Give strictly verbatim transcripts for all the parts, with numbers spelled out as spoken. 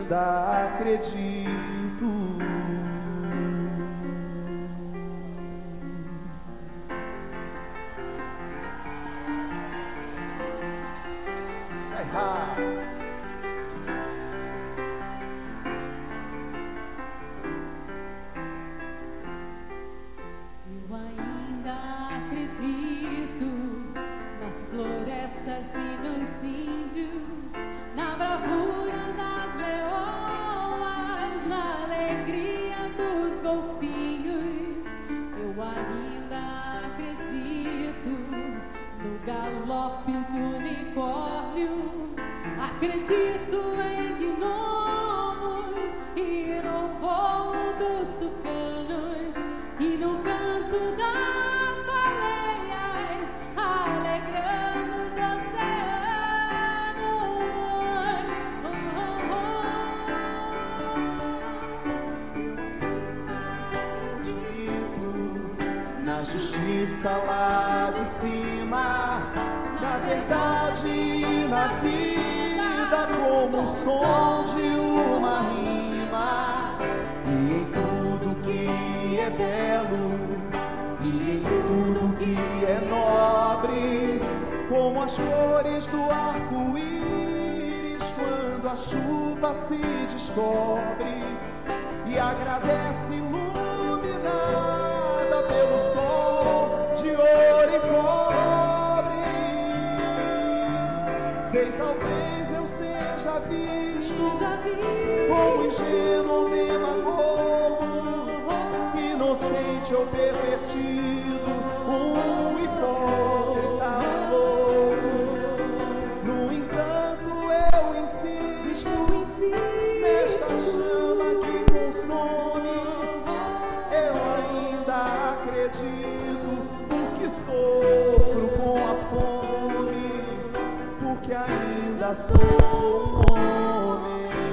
ainda acredito. Eu ainda acredito nas florestas e nos índios, na bravura das leoas, na alegria dos golfinhos. Eu ainda acredito no galope do unicórnio, acredito em gnomos e no voo dos tucanos e no canto das baleias, alegrando os oceanos. Oh, oh, Acredito na justiça lá de cima, na verdade e na vida, como o som de uma rima, e em tudo que é belo, e em tudo que é nobre, como as cores do arco-íris quando a chuva se descobre e agradece iluminada pelo sol de ouro e cobre. Sei, talvez eu seja visto como ingênuo ou demagogo, inocente ou pervertido, um hipócrita louco. No entanto eu insisto nesta chama que consome. Eu ainda acredito, porque sofro com a fome, porque ainda sou um homem.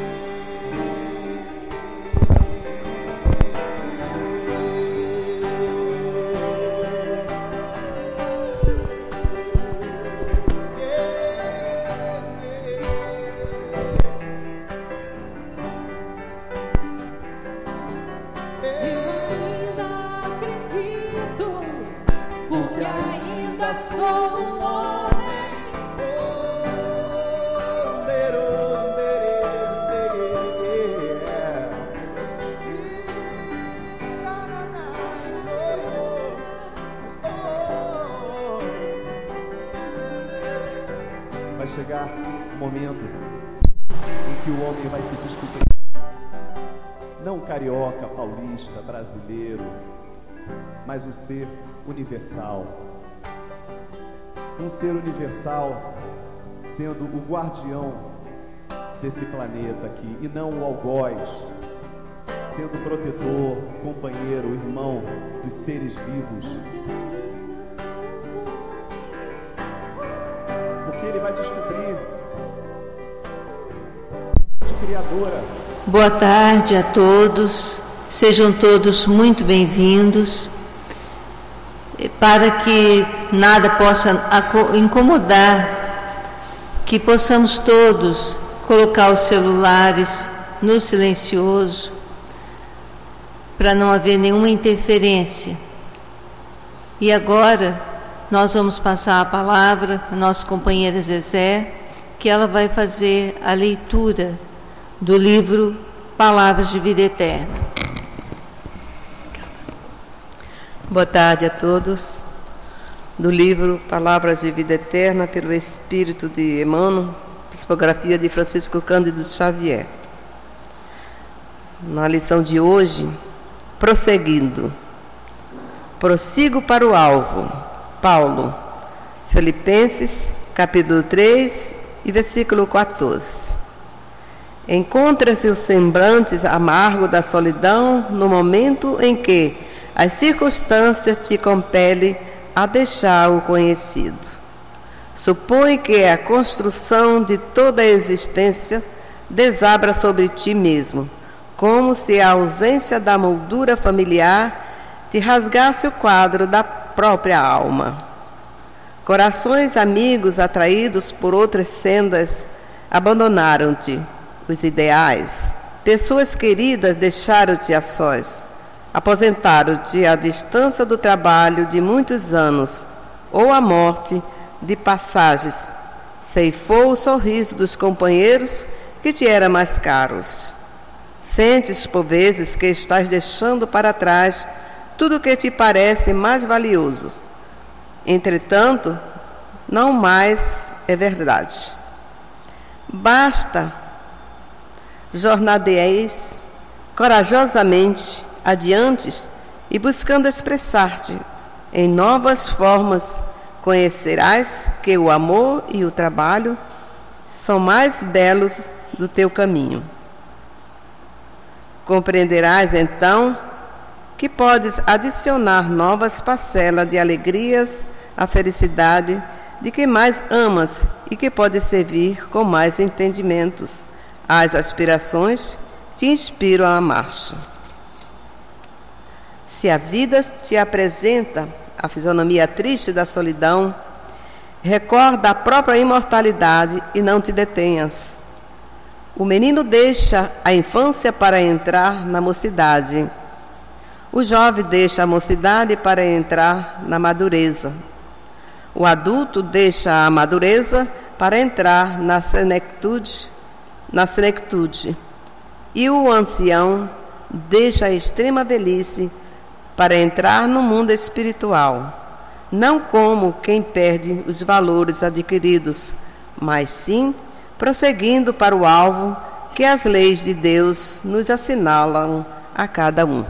Vai chegar um momento em que o homem vai se descobrir, não carioca, paulista, brasileiro, mas um ser universal. Um ser universal sendo o guardião desse planeta aqui, e não o algoz, sendo o protetor, companheiro, irmão dos seres vivos. Porque ele vai descobrir de criadora. Boa tarde a todos, sejam todos muito bem-vindos. Para que nada possa incomodar, que possamos todos colocar os celulares no silencioso, para não haver nenhuma interferência. E agora nós vamos passar a palavra à nossa companheira Zezé, que ela vai fazer a leitura do livro Palavras de Vida Eterna. Boa tarde a todos. Do livro Palavras de Vida Eterna, pelo Espírito de Emmanuel, psicografia de Francisco Cândido Xavier. Na lição de hoje, prosseguindo. Prossigo para o alvo. Paulo, Filipenses, capítulo três e versículo quatorze. Encontra-se o semblante amargo da solidão no momento em que as circunstâncias te compelem a deixar o conhecido. Supõe que a construção de toda a existência desabra sobre ti mesmo, como se a ausência da moldura familiar te rasgasse o quadro da própria alma. Corações amigos atraídos por outras sendas abandonaram-te, os ideais. Pessoas queridas deixaram-te a sós, aposentaram-te à distância do trabalho de muitos anos, ou a morte de passagens, ceifou o sorriso dos companheiros que te eram mais caros. Sentes, por vezes, que estás deixando para trás tudo o que te parece mais valioso. Entretanto, não mais é verdade. Basta jornadeis corajosamente adiante e buscando expressar-te em novas formas, conhecerás que o amor e o trabalho são mais belos do teu caminho. Compreenderás então que podes adicionar novas parcelas de alegrias à felicidade de que mais amas e que pode servir com mais entendimentos às aspirações que te inspiram a marcha. Se a vida te apresenta a fisionomia triste da solidão, recorda a própria imortalidade e não te detenhas. O menino deixa a infância para entrar na mocidade. O jovem deixa a mocidade para entrar na madureza. O adulto deixa a madureza para entrar na senectude, na senectude. E o ancião deixa a extrema velhice para entrar no mundo espiritual, não como quem perde os valores adquiridos, mas sim prosseguindo para o alvo que as leis de Deus nos assinalam a cada um.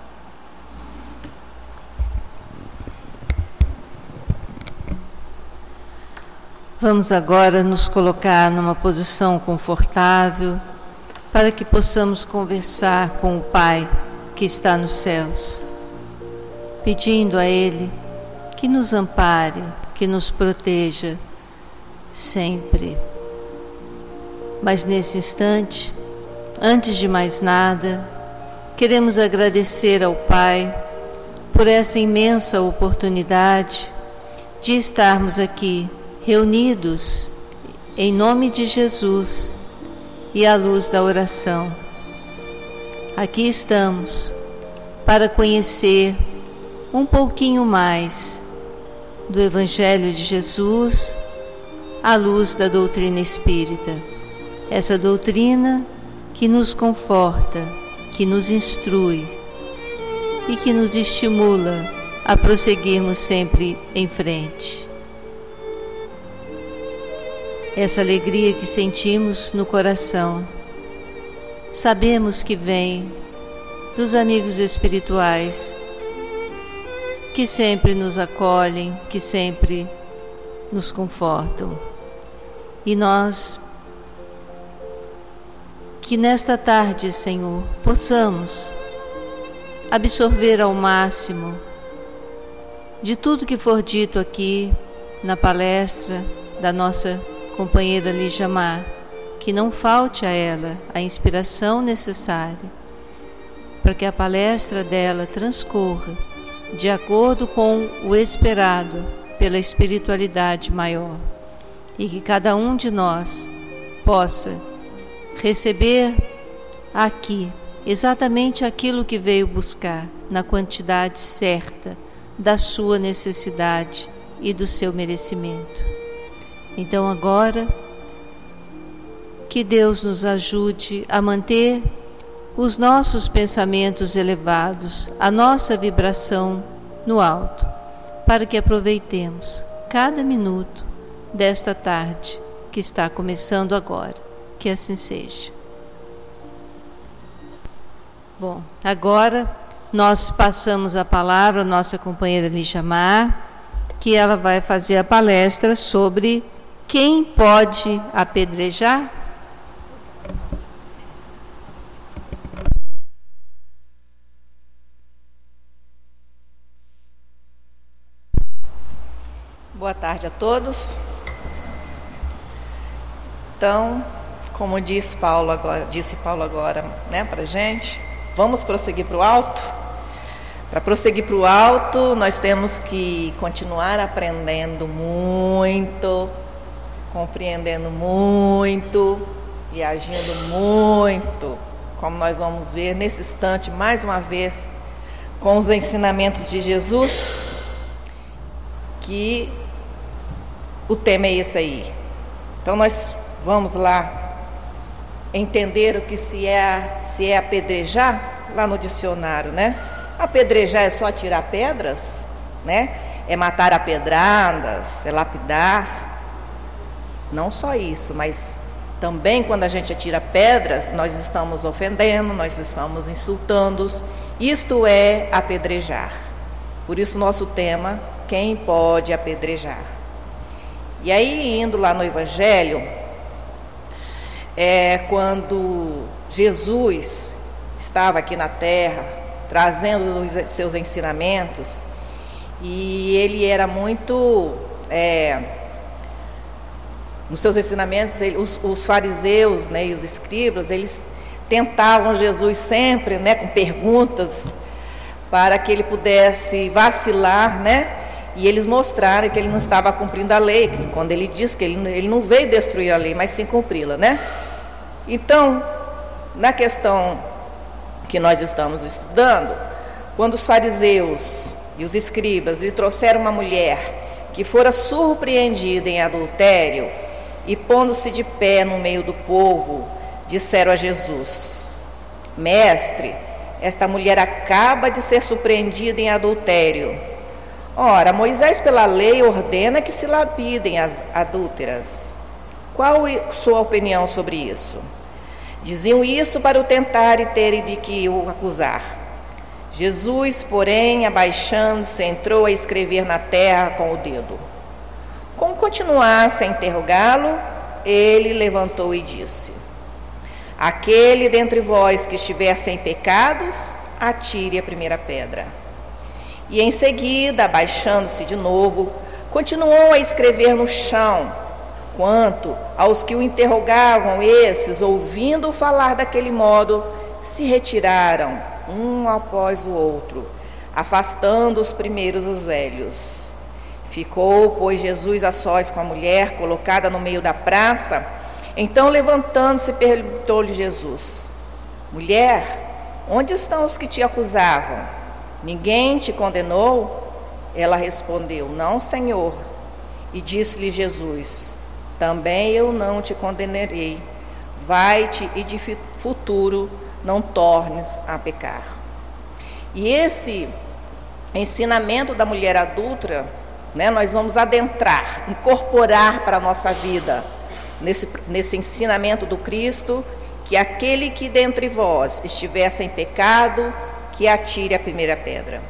Vamos agora nos colocar numa posição confortável para que possamos conversar com o Pai que está nos céus, pedindo a Ele que nos ampare, que nos proteja sempre. Mas nesse instante, antes de mais nada, queremos agradecer ao Pai por essa imensa oportunidade de estarmos aqui reunidos em nome de Jesus e à luz da oração. Aqui estamos para conhecer um pouquinho mais do Evangelho de Jesus à luz da doutrina espírita. Essa doutrina que nos conforta, que nos instrui e que nos estimula a prosseguirmos sempre em frente. Essa alegria que sentimos no coração, sabemos que vem dos amigos espirituais que sempre nos acolhem, que sempre nos confortam. E nós, que nesta tarde, Senhor, possamos absorver ao máximo de tudo que for dito aqui na palestra da nossa companheira Lígia Mar, que não falte a ela a inspiração necessária para que a palestra dela transcorra de acordo com o esperado pela espiritualidade maior, e que cada um de nós possa receber aqui exatamente aquilo que veio buscar, na quantidade certa da sua necessidade e do seu merecimento. Então agora, que Deus nos ajude a manter os nossos pensamentos elevados, a nossa vibração no alto, para que aproveitemos cada minuto desta tarde que está começando agora. Que assim seja. Bom, agora nós passamos a palavra à nossa companheira Lígia Mar, que ela vai fazer a palestra sobre quem pode apedrejar. Boa tarde a todos. Então, como disse Paulo agora, disse Paulo agora, né, para gente, vamos prosseguir para o alto. Para prosseguir para o alto, nós temos que continuar aprendendo muito, compreendendo muito, e agindo muito, como nós vamos ver nesse instante, mais uma vez, com os ensinamentos de Jesus, que o tema é esse aí. Então nós vamos lá entender o que se é, se é apedrejar, lá no dicionário, né? Apedrejar é só tirar pedras, né? É matar a pedradas, é lapidar. Não só isso, mas também quando a gente atira pedras, nós estamos ofendendo, nós estamos insultando. Isto é apedrejar. Por isso nosso tema, quem pode apedrejar? E aí, indo lá no Evangelho, é quando Jesus estava aqui na terra, trazendo os seus ensinamentos, e ele era muito, é, nos seus ensinamentos, ele, os, os fariseus, né, e os escribas, eles tentavam Jesus sempre, né, com perguntas, para que ele pudesse vacilar, né, e eles mostraram que ele não estava cumprindo a lei, quando ele disse que ele, ele não veio destruir a lei, mas sim cumpri-la, né? Então, na questão que nós estamos estudando, quando os fariseus e os escribas lhe trouxeram uma mulher que fora surpreendida em adultério, e pondo-se de pé no meio do povo, disseram a Jesus: Mestre, esta mulher acaba de ser surpreendida em adultério. Ora, Moisés pela lei ordena que se lapidem as adúlteras. Qual é sua opinião sobre isso? Diziam isso para o tentar e terem de que o acusar. Jesus, porém, abaixando-se, entrou a escrever na terra com o dedo. Como continuasse a interrogá-lo, ele levantou e disse: Aquele dentre vós que estiver sem pecados, atire a primeira pedra. E em seguida, abaixando-se de novo, continuou a escrever no chão. Quanto aos que o interrogavam, esses, ouvindo falar daquele modo, se retiraram, um após o outro, afastando os primeiros os velhos. Ficou, pois, Jesus a sós com a mulher, colocada no meio da praça. Então, levantando-se, perguntou-lhe Jesus: Mulher, onde estão os que te acusavam? Ninguém te condenou? Ela respondeu: Não, Senhor. E disse-lhe Jesus: Também eu não te condenarei. Vai-te e de futuro não tornes a pecar. E esse ensinamento da mulher adúltera, né, nós vamos adentrar, incorporar para a nossa vida, nesse, nesse ensinamento do Cristo, que aquele que dentre vós estiver sem pecado, que atire a primeira pedra.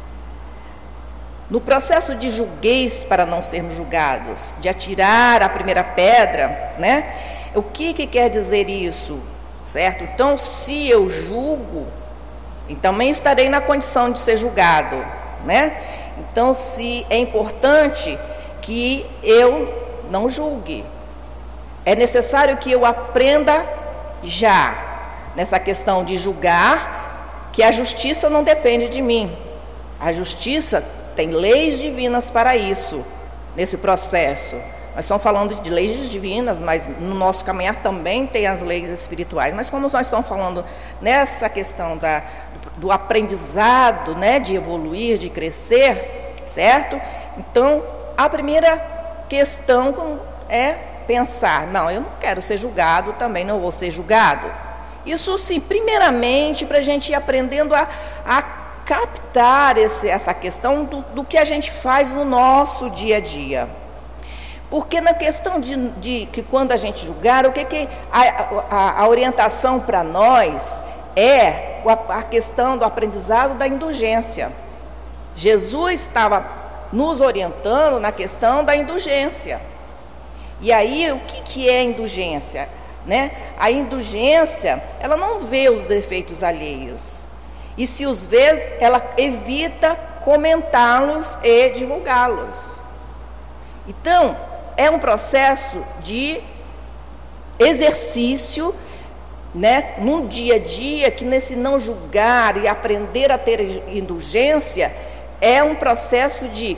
No processo de julgueis para não sermos julgados, de atirar a primeira pedra, né? O que, que quer dizer isso? Certo? Então, se eu julgo, também estarei na condição de ser julgado, né? Então, se é importante que eu não julgue, é necessário que eu aprenda já, nessa questão de julgar, que a justiça não depende de mim. A justiça tem leis divinas para isso, nesse processo. Nós estamos falando de leis divinas, mas no nosso caminhar também tem as leis espirituais. Mas como nós estamos falando nessa questão da, do aprendizado, né, de evoluir, de crescer, certo? Então, a primeira questão é pensar: não, eu não quero ser julgado, também não vou ser julgado. Isso sim, primeiramente, para a gente ir aprendendo a, a captar esse, essa questão do, do que a gente faz no nosso dia a dia. Porque na questão de, de que quando a gente julgar, o que, que a, a, a orientação para nós é a, a questão do aprendizado da indulgência. Jesus estava nos orientando na questão da indulgência. E aí, o que, que é indulgência? Né? A indulgência, ela não vê os defeitos alheios, e se os vê, ela evita comentá-los e divulgá-los. Então, é um processo de exercício, né, num dia a dia, que nesse não julgar e aprender a ter indulgência, é um processo de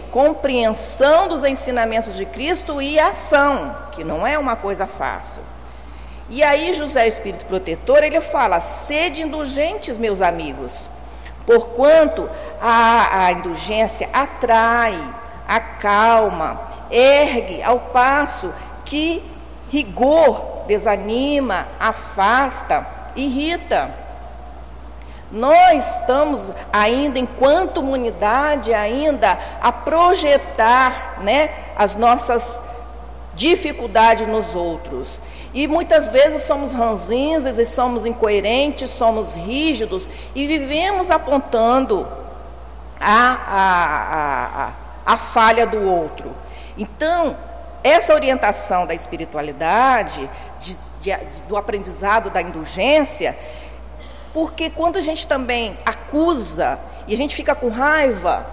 compreensão dos ensinamentos de Cristo e ação, que não é uma coisa fácil. E aí José, o Espírito Protetor, ele fala: sede indulgentes, meus amigos, porquanto a, a indulgência atrai, acalma, ergue, ao passo que rigor desanima, afasta, irrita. Nós estamos ainda, enquanto humanidade, ainda a projetar, né, as nossas dificuldades nos outros. E muitas vezes somos ranzinzas e somos incoerentes, somos rígidos e vivemos apontando a, a, a, a, a falha do outro. Então, essa orientação da espiritualidade, de, de, do aprendizado da indulgência, porque quando a gente também acusa e a gente fica com raiva,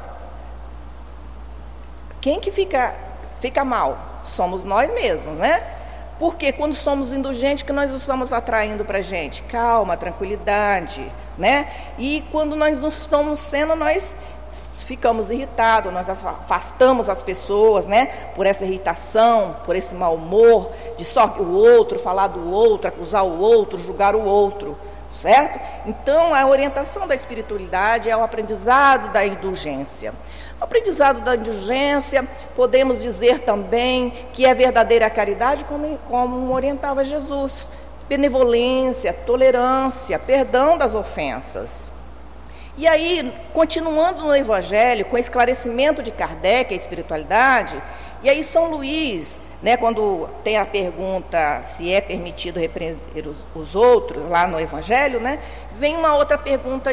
quem que fica, fica mal? Somos nós mesmos, né? Porque quando somos indulgentes, que nós estamos atraindo para a gente? Calma, tranquilidade, né? E quando nós não estamos sendo, nós ficamos irritados, nós afastamos as pessoas, né? Por essa irritação, por esse mau humor, de só o outro, falar do outro, acusar o outro, julgar o outro. Certo? Então, a orientação da espiritualidade é o aprendizado da indulgência. O aprendizado da indulgência, podemos dizer também que é verdadeira caridade, como, como orientava Jesus. Benevolência, tolerância, perdão das ofensas. E aí, continuando no Evangelho, com esclarecimento de Kardec, a espiritualidade, e aí São Luís, né, quando tem a pergunta se é permitido repreender os, os outros, lá no Evangelho, né, vem uma outra pergunta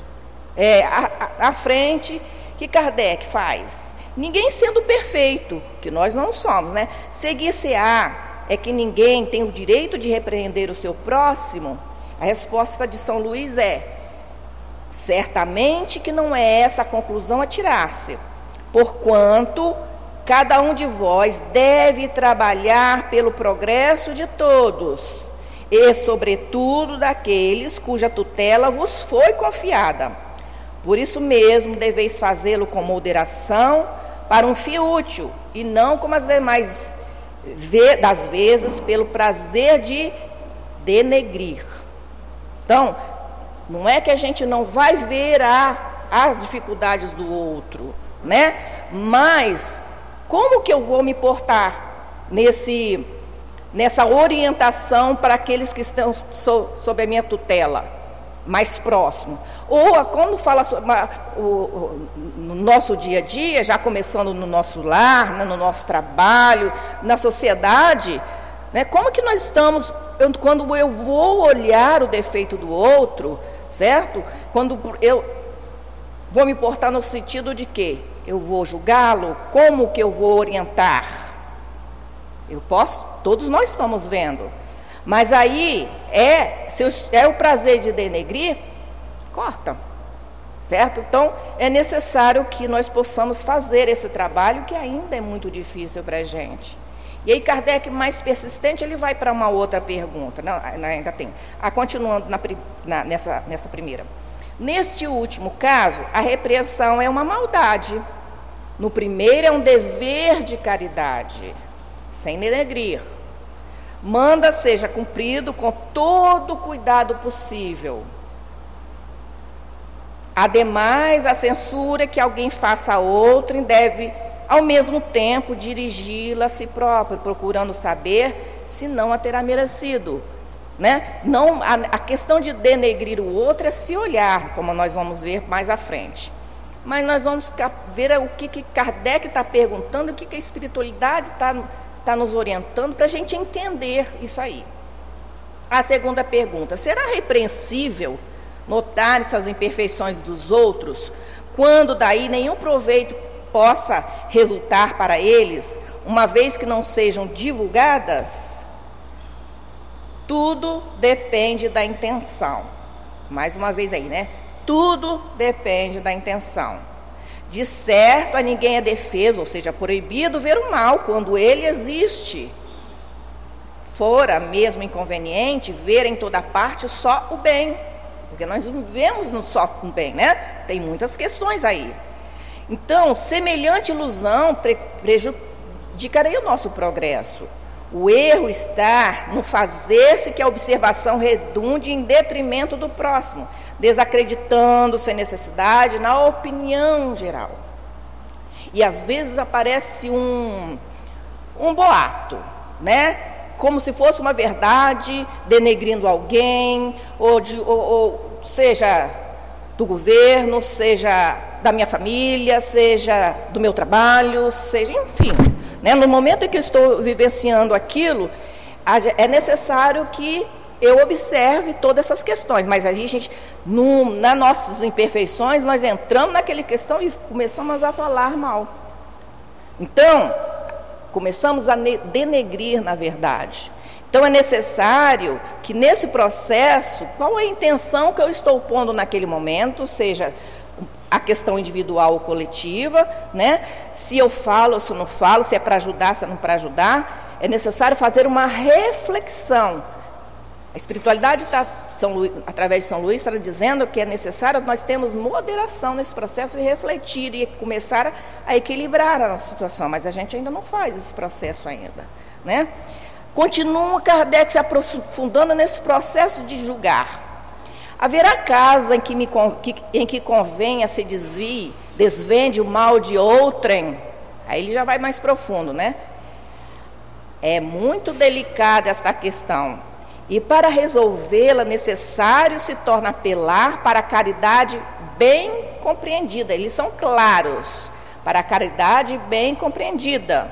é, à, à frente, que Kardec faz. Ninguém sendo perfeito, que nós não somos, né, seguir-se-á é que ninguém tem o direito de repreender o seu próximo? A resposta de São Luís é: certamente que não é essa a conclusão a tirar-se, porquanto cada um de vós deve trabalhar pelo progresso de todos, e, sobretudo, daqueles cuja tutela vos foi confiada. Por isso mesmo, deveis fazê-lo com moderação, para um fim útil, e não como as demais das vezes, pelo prazer de denegrir. Então, não é que a gente não vai ver a, as dificuldades do outro, né? Mas como que eu vou me portar nesse, nessa orientação para aqueles que estão so, sob a minha tutela, mais próximo? Ou, como fala sobre, o, o, no nosso dia a dia, já começando no nosso lar, né, no nosso trabalho, na sociedade, né, como que nós estamos, eu, quando eu vou olhar o defeito do outro, certo? Quando eu vou me portar no sentido de quê? Eu vou julgá-lo? Como que eu vou orientar? Eu posso, todos nós estamos vendo. Mas aí, é, se eu, é o prazer de denegrir, corta. Certo? Então, é necessário que nós possamos fazer esse trabalho, que ainda é muito difícil para a gente. E aí, Kardec, mais persistente, ele vai para uma outra pergunta. Não, ainda tem. Ah, continuando na, na, nessa, nessa primeira. Neste último caso, a repreensão é uma maldade. No primeiro é um dever de caridade, sem denegrir. Manda seja cumprido com todo o cuidado possível. Ademais, a censura que alguém faça a outro deve, ao mesmo tempo, dirigi-la a si próprio, procurando saber se não a terá merecido. Né? Não, a, a questão de denegrir o outro é se olhar, como nós vamos ver mais à frente. Mas nós vamos ver o que, que Kardec está perguntando, o que, que a espiritualidade está tá nos orientando, para a gente entender isso aí. A segunda pergunta: será repreensível notar essas imperfeições dos outros, quando daí nenhum proveito possa resultar para eles, uma vez que não sejam divulgadas? Tudo depende da intenção. Mais uma vez aí, né? Tudo depende da intenção. De certo, a ninguém é defeso, ou seja, proibido ver o mal quando ele existe. Fora mesmo inconveniente ver em toda parte só o bem, porque nós não vemos no só o bem, né? Tem muitas questões aí. Então, semelhante ilusão pre- prejudicaria o nosso progresso. O erro está no fazer-se que a observação redunde em detrimento do próximo, desacreditando sem necessidade na opinião geral. E às vezes aparece um, um boato, né? Como se fosse uma verdade, denegrindo alguém, ou, de, ou, ou seja do governo, seja da minha família, seja do meu trabalho, seja, enfim. Né? No momento em que eu estou vivenciando aquilo, é necessário que eu observe todas essas questões, mas a gente, no, nas nossas imperfeições, nós entramos naquela questão e começamos a falar mal. Então, começamos a denegrir, na verdade. Então, é necessário que nesse processo, qual é a intenção que eu estou pondo naquele momento, seja a questão individual ou coletiva, né? Se eu falo ou se eu não falo, se é para ajudar, se é não para ajudar, é necessário fazer uma reflexão. A espiritualidade, tá, São Luís, através de São Luís, está dizendo que é necessário nós termos moderação nesse processo e refletir e começar a equilibrar a nossa situação, mas a gente ainda não faz esse processo ainda, né? Continua Kardec se aprofundando nesse processo de julgar. Haverá casos em que, me, em que convenha se desvie, desvende o mal de outrem. Aí ele já vai mais profundo, né? É muito delicada esta questão. E para resolvê-la, necessário se torna apelar para a caridade bem compreendida. Eles são claros. Para a caridade bem compreendida.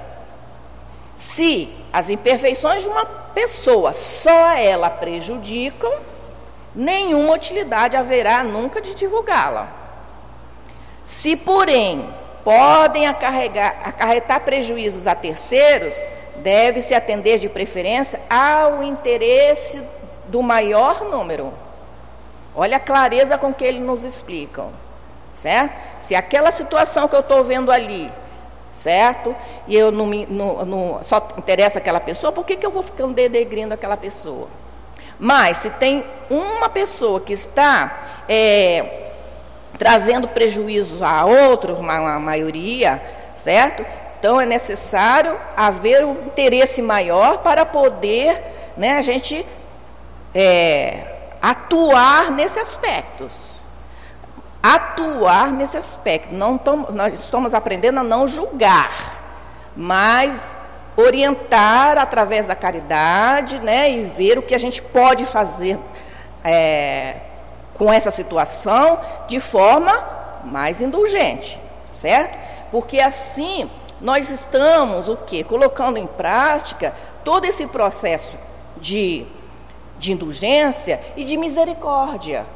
Se as imperfeições de uma pessoa só a ela prejudicam, nenhuma utilidade haverá nunca de divulgá-la. Se, porém, podem acarretar prejuízos a terceiros, deve-se atender de preferência ao interesse do maior número. Olha a clareza com que eles nos explicam, certo? Se aquela situação que eu estou vendo ali, certo? E eu não, me, não, não só interessa aquela pessoa, por que, que eu vou ficando denegrindo aquela pessoa? Mas se tem uma pessoa que está é, trazendo prejuízo a outros, uma, uma maioria, certo? Então é necessário haver um interesse maior para poder, né, a gente é, atuar nesses aspectos. Atuar nesse aspecto. Não tom, nós estamos aprendendo a não julgar, mas orientar através da caridade, né, e ver o que a gente pode fazer é, com essa situação de forma mais indulgente, certo? Porque assim nós estamos o quê? Colocando em prática todo esse processo de, de indulgência e de misericórdia.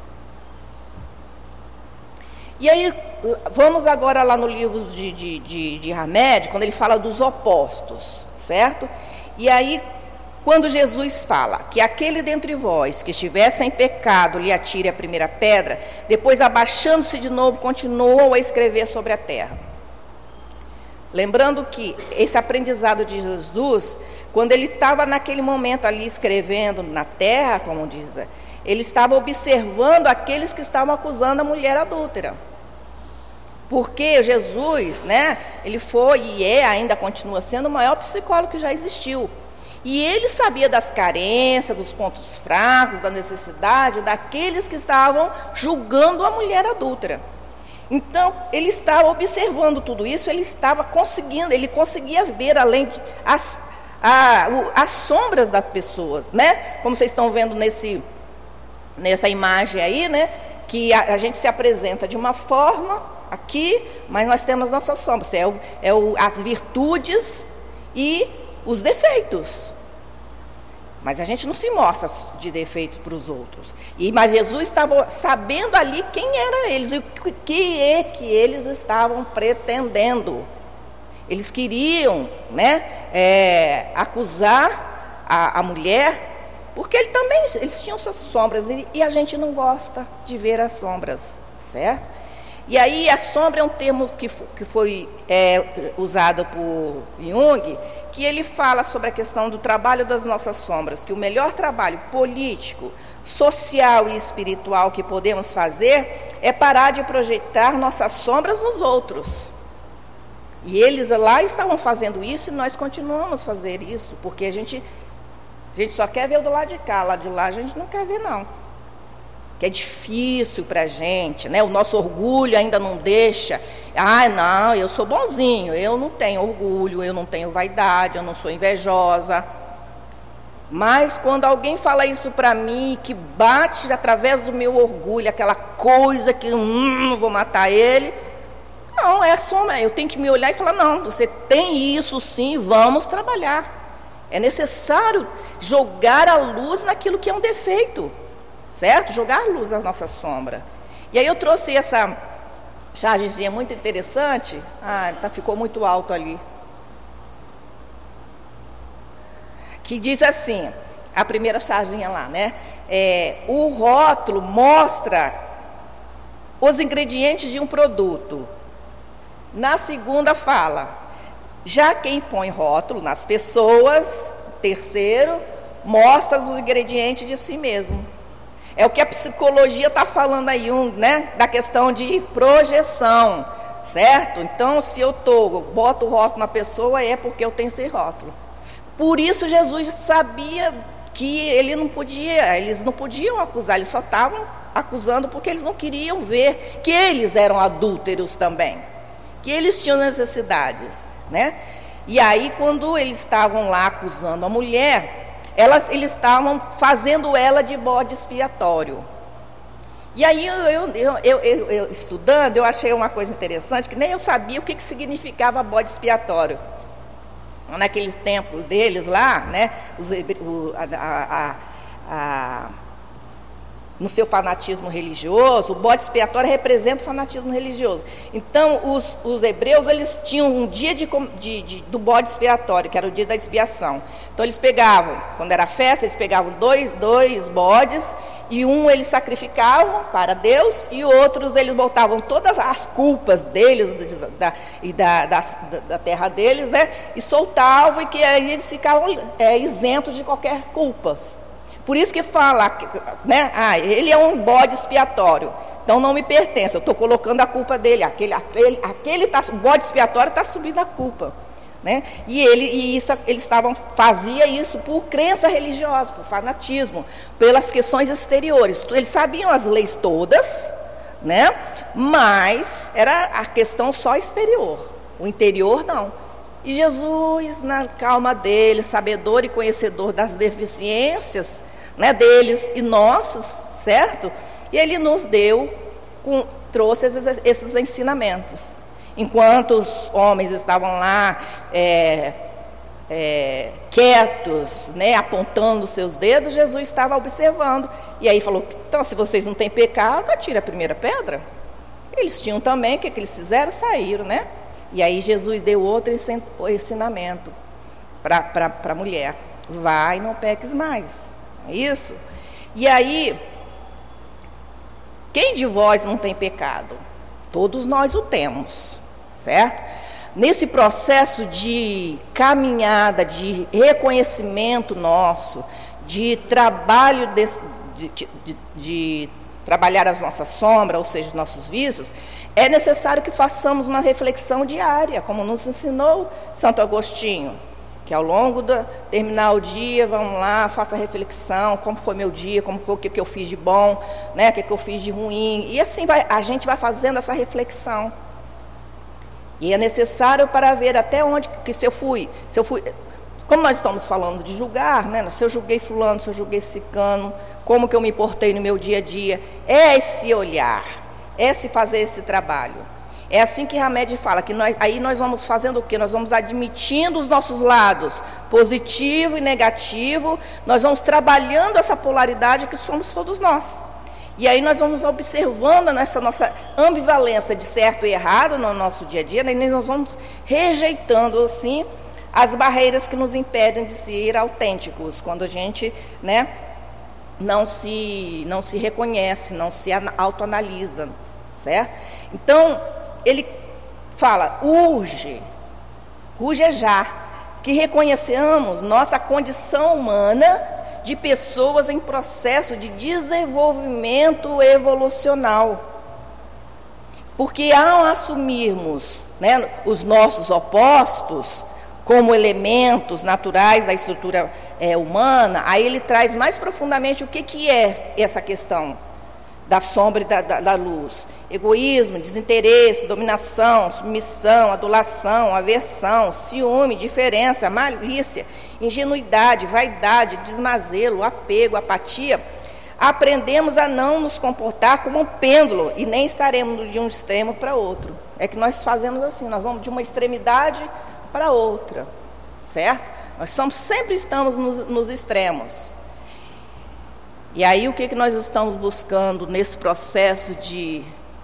E aí, vamos agora lá no livro de, de, de, de Hamed, quando ele fala dos opostos, certo? E aí, quando Jesus fala que aquele dentre vós que estiver sem pecado lhe atire a primeira pedra, depois abaixando-se de novo, continuou a escrever sobre a terra. Lembrando que esse aprendizado de Jesus, quando ele estava naquele momento ali escrevendo na terra, como diz, ele estava observando aqueles que estavam acusando a mulher adúltera. Porque Jesus, né, ele foi e é, ainda continua sendo o maior psicólogo que já existiu. E ele sabia das carências, dos pontos fracos, da necessidade daqueles que estavam julgando a mulher adúltera. Então, ele estava observando tudo isso, ele estava conseguindo, ele conseguia ver além de, as, a, o, as sombras das pessoas, né? Como vocês estão vendo nesse, nessa imagem aí, né? Que a, a gente se apresenta de uma forma aqui, mas nós temos nossas sombras, é, o, é o, as virtudes e os defeitos. Mas a gente não se mostra de defeitos para os outros. E, mas Jesus estava sabendo ali quem eram eles, e o que é que eles estavam pretendendo. Eles queriam, né, é, acusar a, a mulher, porque ele também, eles tinham suas sombras, e, e a gente não gosta de ver as sombras, certo? E aí a sombra é um termo que, que foi é, usado por Jung, que ele fala sobre a questão do trabalho das nossas sombras, que o melhor trabalho político, social e espiritual que podemos fazer é parar de projetar nossas sombras nos outros. E eles lá estavam fazendo isso e nós continuamos a fazer isso, porque a gente, a gente só quer ver o do lado de cá, lá de lá a gente não quer ver não. Que é difícil para a gente, né? O nosso orgulho ainda não deixa. Ah, não, eu sou bonzinho, eu não tenho orgulho, eu não tenho vaidade, eu não sou invejosa. Mas quando alguém fala isso para mim, que bate através do meu orgulho, aquela coisa que hum, vou matar ele, não, é só, eu tenho que me olhar e falar, não, você tem isso sim, vamos trabalhar. É necessário jogar a luz naquilo que é um defeito, certo? Jogar a luz na nossa sombra. E aí eu trouxe essa chargezinha muito interessante. Ah, tá, ficou muito alto ali. Que diz assim, a primeira charginha lá, né? É, o rótulo mostra os ingredientes de um produto. Na segunda fala, já quem põe rótulo nas pessoas, terceiro, mostra os ingredientes de si mesmo. É o que a psicologia está falando aí, um, né? Da questão de projeção, certo? Então, se eu tô, boto o rótulo na pessoa, é porque eu tenho esse rótulo. Por isso Jesus sabia que ele não podia, eles não podiam acusar, eles só estavam acusando porque eles não queriam ver que eles eram adúlteros também, que eles tinham necessidades, né? E aí, quando eles estavam lá acusando a mulher, elas, eles estavam fazendo ela de bode expiatório. E aí, eu, eu, eu, eu, eu, eu estudando, eu achei uma coisa interessante, que nem eu sabia o que, que significava bode expiatório. Naqueles tempos deles lá, né, os, o, a, a, a, no seu fanatismo religioso, o bode expiatório representa o fanatismo religioso. Então, os, os hebreus, eles tinham um dia de, de, de, do bode expiatório, que era o dia da expiação. Então, eles pegavam, quando era festa, eles pegavam dois, dois bodes, e um eles sacrificavam para Deus, e outros eles botavam todas as culpas deles da, e da, da, da terra deles, né, e soltavam, e que aí eles ficavam é, isentos de qualquer culpas. Por isso que fala, né, ah, ele é um bode expiatório, então não me pertence, eu estou colocando a culpa dele, aquele, aquele, aquele tá, o bode expiatório está subindo a culpa. Né? E, ele, e isso, eles estavam, fazia isso por crença religiosa, por fanatismo, pelas questões exteriores. Eles sabiam as leis todas, né? Mas era a questão só exterior, o interior não. E Jesus, na calma dele, sabedor e conhecedor das deficiências, né, deles e nossas, certo? E ele nos deu, com, trouxe esses, esses ensinamentos. Enquanto os homens estavam lá é, é, quietos, né, apontando os seus dedos, Jesus estava observando. E aí falou, então, se vocês não têm pecado, atira a primeira pedra. Eles tinham também, o que, que eles fizeram? Saíram, né? E aí Jesus deu outro ensinamento para a mulher. Vai, não peques mais. É isso? E aí, quem de vós não tem pecado? Todos nós o temos. Certo? Nesse processo de caminhada, de reconhecimento nosso, de trabalho, de, de, de, de trabalhar as nossas sombras, ou seja, os nossos vícios, é necessário que façamos uma reflexão diária, como nos ensinou Santo Agostinho, que ao longo do terminar o dia, vamos lá, faça reflexão, como foi meu dia, como foi o que, que eu fiz de bom, né, o que, que eu fiz de ruim, e assim vai, a gente vai fazendo essa reflexão. E é necessário para ver até onde, que se eu fui, se eu fui, como nós estamos falando de julgar, né? Se eu julguei fulano, se eu julguei ciclano, como que eu me portei no meu dia a dia, é esse olhar, é se fazer esse trabalho. É assim que Hamed fala, que nós, aí nós vamos fazendo o quê? Nós vamos admitindo os nossos lados, positivo e negativo, nós vamos trabalhando essa polaridade que somos todos nós. E aí nós vamos observando nessa nossa ambivalência de certo e errado no nosso dia a dia, né? E nós vamos rejeitando, assim, as barreiras que nos impedem de ser autênticos, quando a gente, né, não se, não se reconhece, não se autoanalisa, certo? Então, ele fala, urge, urge é já, que reconheçamos nossa condição humana de pessoas em processo de desenvolvimento evolucional. Porque ao assumirmos né, os nossos opostos como elementos naturais da estrutura é, humana, aí ele traz mais profundamente o que, que é essa questão da sombra e da, da, da luz. Egoísmo, desinteresse, dominação, submissão, adulação, aversão, ciúme, diferença, malícia, ingenuidade, vaidade, desmazelo, apego, apatia. Aprendemos a não nos comportar como um pêndulo e nem estaremos de um extremo para outro. É que nós fazemos assim, nós vamos de uma extremidade para outra, certo? Nós somos, sempre estamos nos, nos extremos. E aí o que, que nós estamos buscando nesse processo de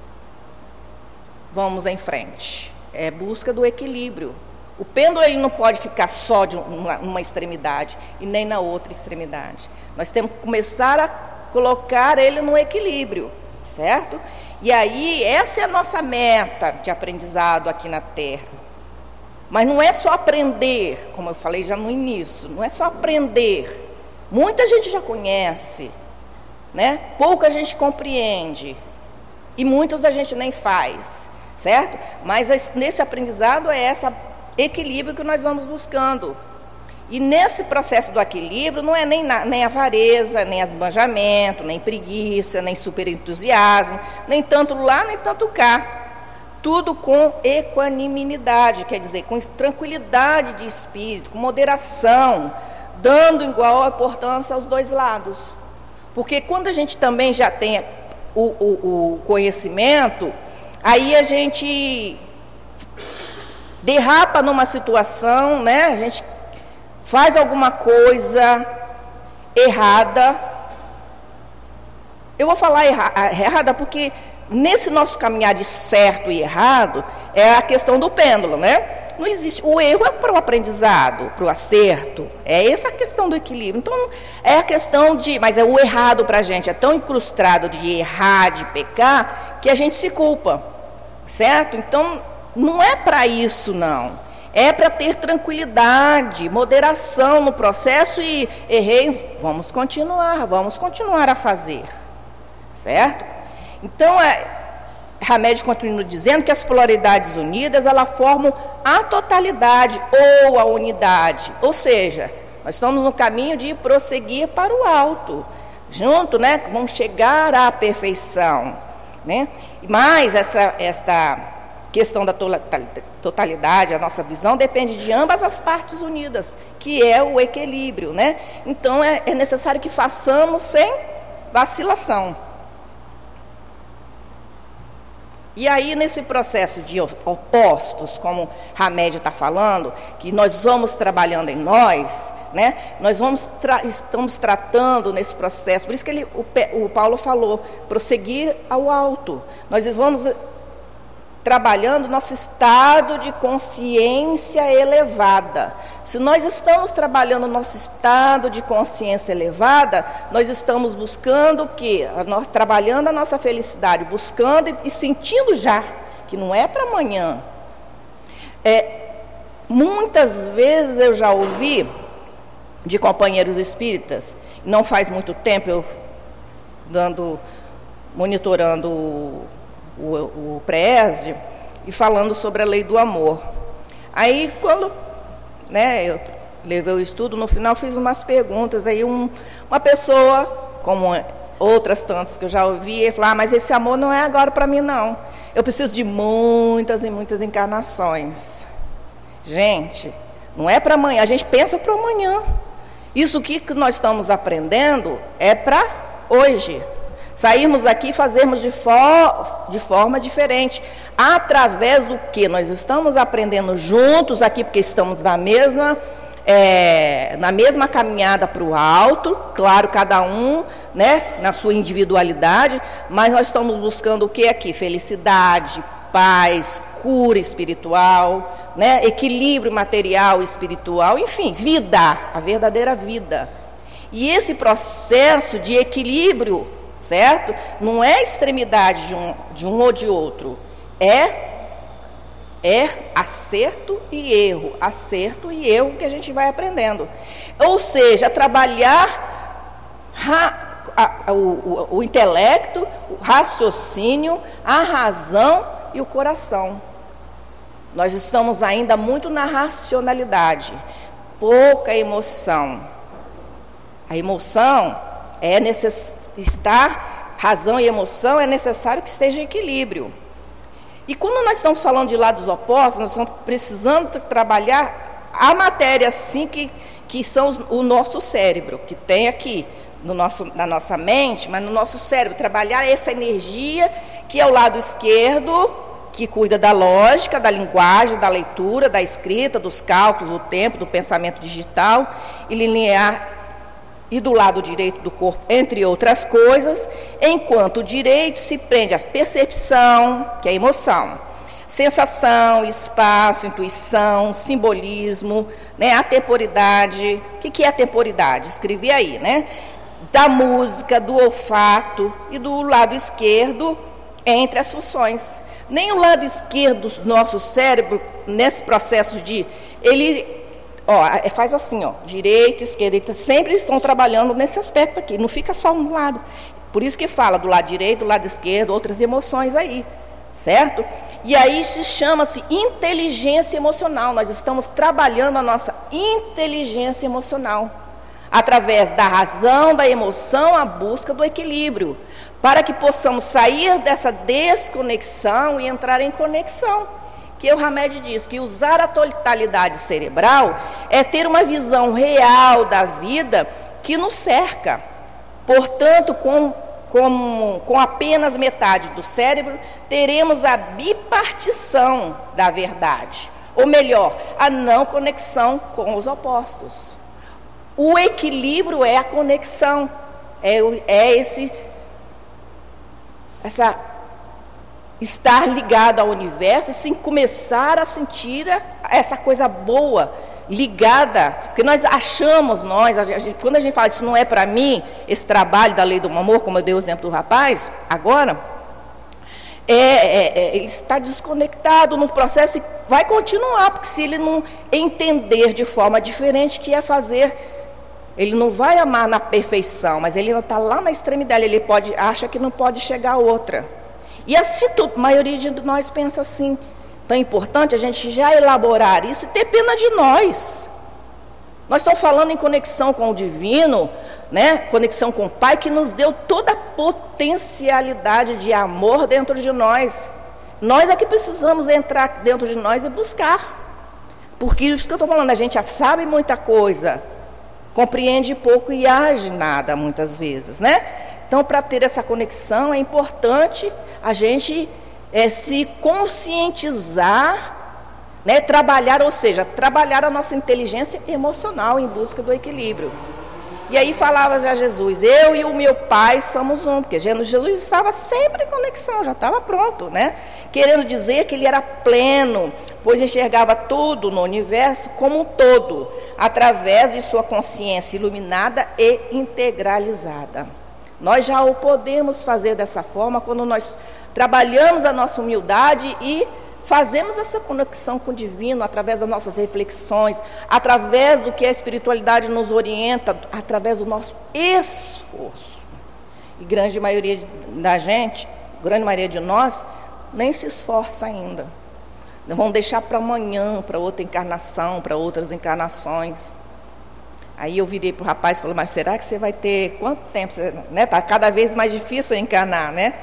vamos em frente? É busca do equilíbrio. O pêndulo ele não pode ficar só de uma, uma extremidade e nem na outra extremidade. Nós temos que começar a colocar ele no equilíbrio, certo? E aí essa é a nossa meta de aprendizado aqui na Terra. Mas não é só aprender, como eu falei já no início, não é só aprender. Muita gente já conhece, né? Pouca gente compreende e muitos a gente nem faz, certo? Mas nesse aprendizado é esse equilíbrio que nós vamos buscando. E nesse processo do equilíbrio não é nem, na, nem avareza, nem esbanjamento, nem preguiça, nem superentusiasmo, nem tanto lá, nem tanto cá. Tudo com equanimidade, quer dizer, com tranquilidade de espírito, com moderação, dando igual importância aos dois lados. Porque quando a gente também já tem o, o, o conhecimento, aí a gente derrapa numa situação, né? A gente faz alguma coisa errada. Eu vou falar erra, errada porque nesse nosso caminhar de certo e errado é a questão do pêndulo, né? Não existe, o erro é para o aprendizado, para o acerto, é essa a questão do equilíbrio. Então, é a questão de, mas é o errado para a gente, é tão incrustado de errar, de pecar, que a gente se culpa, certo? Então, não é para isso não, é para ter tranquilidade, moderação no processo e errei, vamos continuar, vamos continuar a fazer, certo? Então, é... Hamed continua dizendo que as polaridades unidas, elas formam a totalidade ou a unidade. Ou seja, nós estamos no caminho de prosseguir para o alto. Junto, né, vamos chegar à perfeição. Né? Mas essa, essa questão da totalidade, a nossa visão, depende de ambas as partes unidas, que é o equilíbrio. Né? Então, é, é necessário que façamos sem vacilação. E aí, nesse processo de opostos, como Hamed está falando, que nós vamos trabalhando em nós, né? Nós vamos tra- estamos tratando nesse processo, por isso que ele, o, o Paulo falou, prosseguir ao alto. Nós vamos trabalhando nosso estado de consciência elevada. Se nós estamos trabalhando nosso estado de consciência elevada, nós estamos buscando o quê? Nós trabalhando a nossa felicidade, buscando e, e sentindo já, que não é para amanhã. É, muitas vezes eu já ouvi de companheiros espíritas, não faz muito tempo eu dando, monitorando o o, o Pré-E S D e falando sobre a lei do amor. Aí, quando, né, eu levei o estudo, no final fiz umas perguntas, aí um, uma pessoa, como outras tantas que eu já ouvi, ele falou, ah, mas esse amor não é agora para mim, não. Eu preciso de muitas e muitas encarnações. Gente, não é para amanhã, a gente pensa para amanhã. Isso que nós estamos aprendendo é para hoje. Sairmos daqui e fazermos de, for, de forma diferente. Através do que? Nós estamos aprendendo juntos aqui, porque estamos na mesma, é, na mesma caminhada para o alto, claro, cada um, né, na sua individualidade, mas nós estamos buscando o que aqui? Felicidade, paz, cura espiritual, né, equilíbrio material e espiritual, enfim, vida, a verdadeira vida. E esse processo de equilíbrio, certo? Não é extremidade de um, de um ou de outro, é, é acerto e erro, acerto e erro que a gente vai aprendendo. Ou seja, trabalhar ra, a, a, o, o intelecto, o raciocínio, a razão e o coração. Nós estamos ainda muito na racionalidade, pouca emoção. A emoção é necessária, estar, razão e emoção é necessário que esteja em equilíbrio. E quando nós estamos falando de lados opostos, nós estamos precisando trabalhar a matéria, assim, que, que são os, o nosso cérebro, que tem aqui no nosso, na nossa mente, mas no nosso cérebro, trabalhar essa energia que é o lado esquerdo, que cuida da lógica, da linguagem, da leitura, da escrita, dos cálculos, do tempo, do pensamento digital e linear, e do lado direito do corpo, entre outras coisas, enquanto o direito se prende à percepção, que é a emoção, sensação, espaço, intuição, simbolismo, né, a temporidade. O que, que é a temporidade? Escrevi aí, né? Da música, do olfato, e do lado esquerdo, entre as funções. Nem o lado esquerdo do nosso cérebro, nesse processo de... ele Ó, faz assim, ó, direita, esquerda, sempre estão trabalhando nesse aspecto aqui, não fica só um lado. Por isso que fala do lado direito, do lado esquerdo, outras emoções aí, certo? E aí se chama-se inteligência emocional. Nós estamos trabalhando a nossa inteligência emocional, através da razão, da emoção, a busca do equilíbrio, para que possamos sair dessa desconexão e entrar em conexão. Que o Hamed diz que usar a totalidade cerebral é ter uma visão real da vida que nos cerca. Portanto, com, com, com apenas metade do cérebro, teremos a bipartição da verdade. Ou melhor, a não conexão com os opostos. O equilíbrio é a conexão, é, é esse, essa... estar ligado ao universo e sim começar a sentir essa coisa boa, ligada, porque nós achamos, nós, a gente, quando a gente fala isso não é para mim, esse trabalho da lei do amor, como eu dei o exemplo do rapaz, agora, é, é, é, ele está desconectado no processo e vai continuar, porque se ele não entender de forma diferente, que é fazer, ele não vai amar na perfeição, mas ele ainda está lá na extremidade, ele pode, acha que não pode chegar a outra. E assim, a maioria de nós pensa assim. Então é importante a gente já elaborar isso e ter pena de nós. Nós estamos falando em conexão com o divino, né? Conexão com o Pai, que nos deu toda a potencialidade de amor dentro de nós. Nós é que precisamos entrar dentro de nós e buscar. Porque isso que eu estou falando, a gente já sabe muita coisa, compreende pouco e age nada muitas vezes, né? Então, para ter essa conexão, é importante a gente é, se conscientizar, né, trabalhar, ou seja, trabalhar a nossa inteligência emocional em busca do equilíbrio. E aí falava já Jesus, eu e o meu Pai somos um, porque Jesus estava sempre em conexão, já estava pronto, né? Querendo dizer que ele era pleno, pois enxergava tudo no universo como um todo, através de sua consciência iluminada e integralizada. Nós já o podemos fazer dessa forma quando nós trabalhamos a nossa humildade e fazemos essa conexão com o divino através das nossas reflexões, através do que a espiritualidade nos orienta, através do nosso esforço. E grande maioria da gente, grande maioria de nós, nem se esforça ainda. Vamos deixar para amanhã, para outra encarnação, para outras encarnações. Aí eu virei para o rapaz e falei, mas será que você vai ter quanto tempo? Está, né? Tá cada vez mais difícil encarnar, né?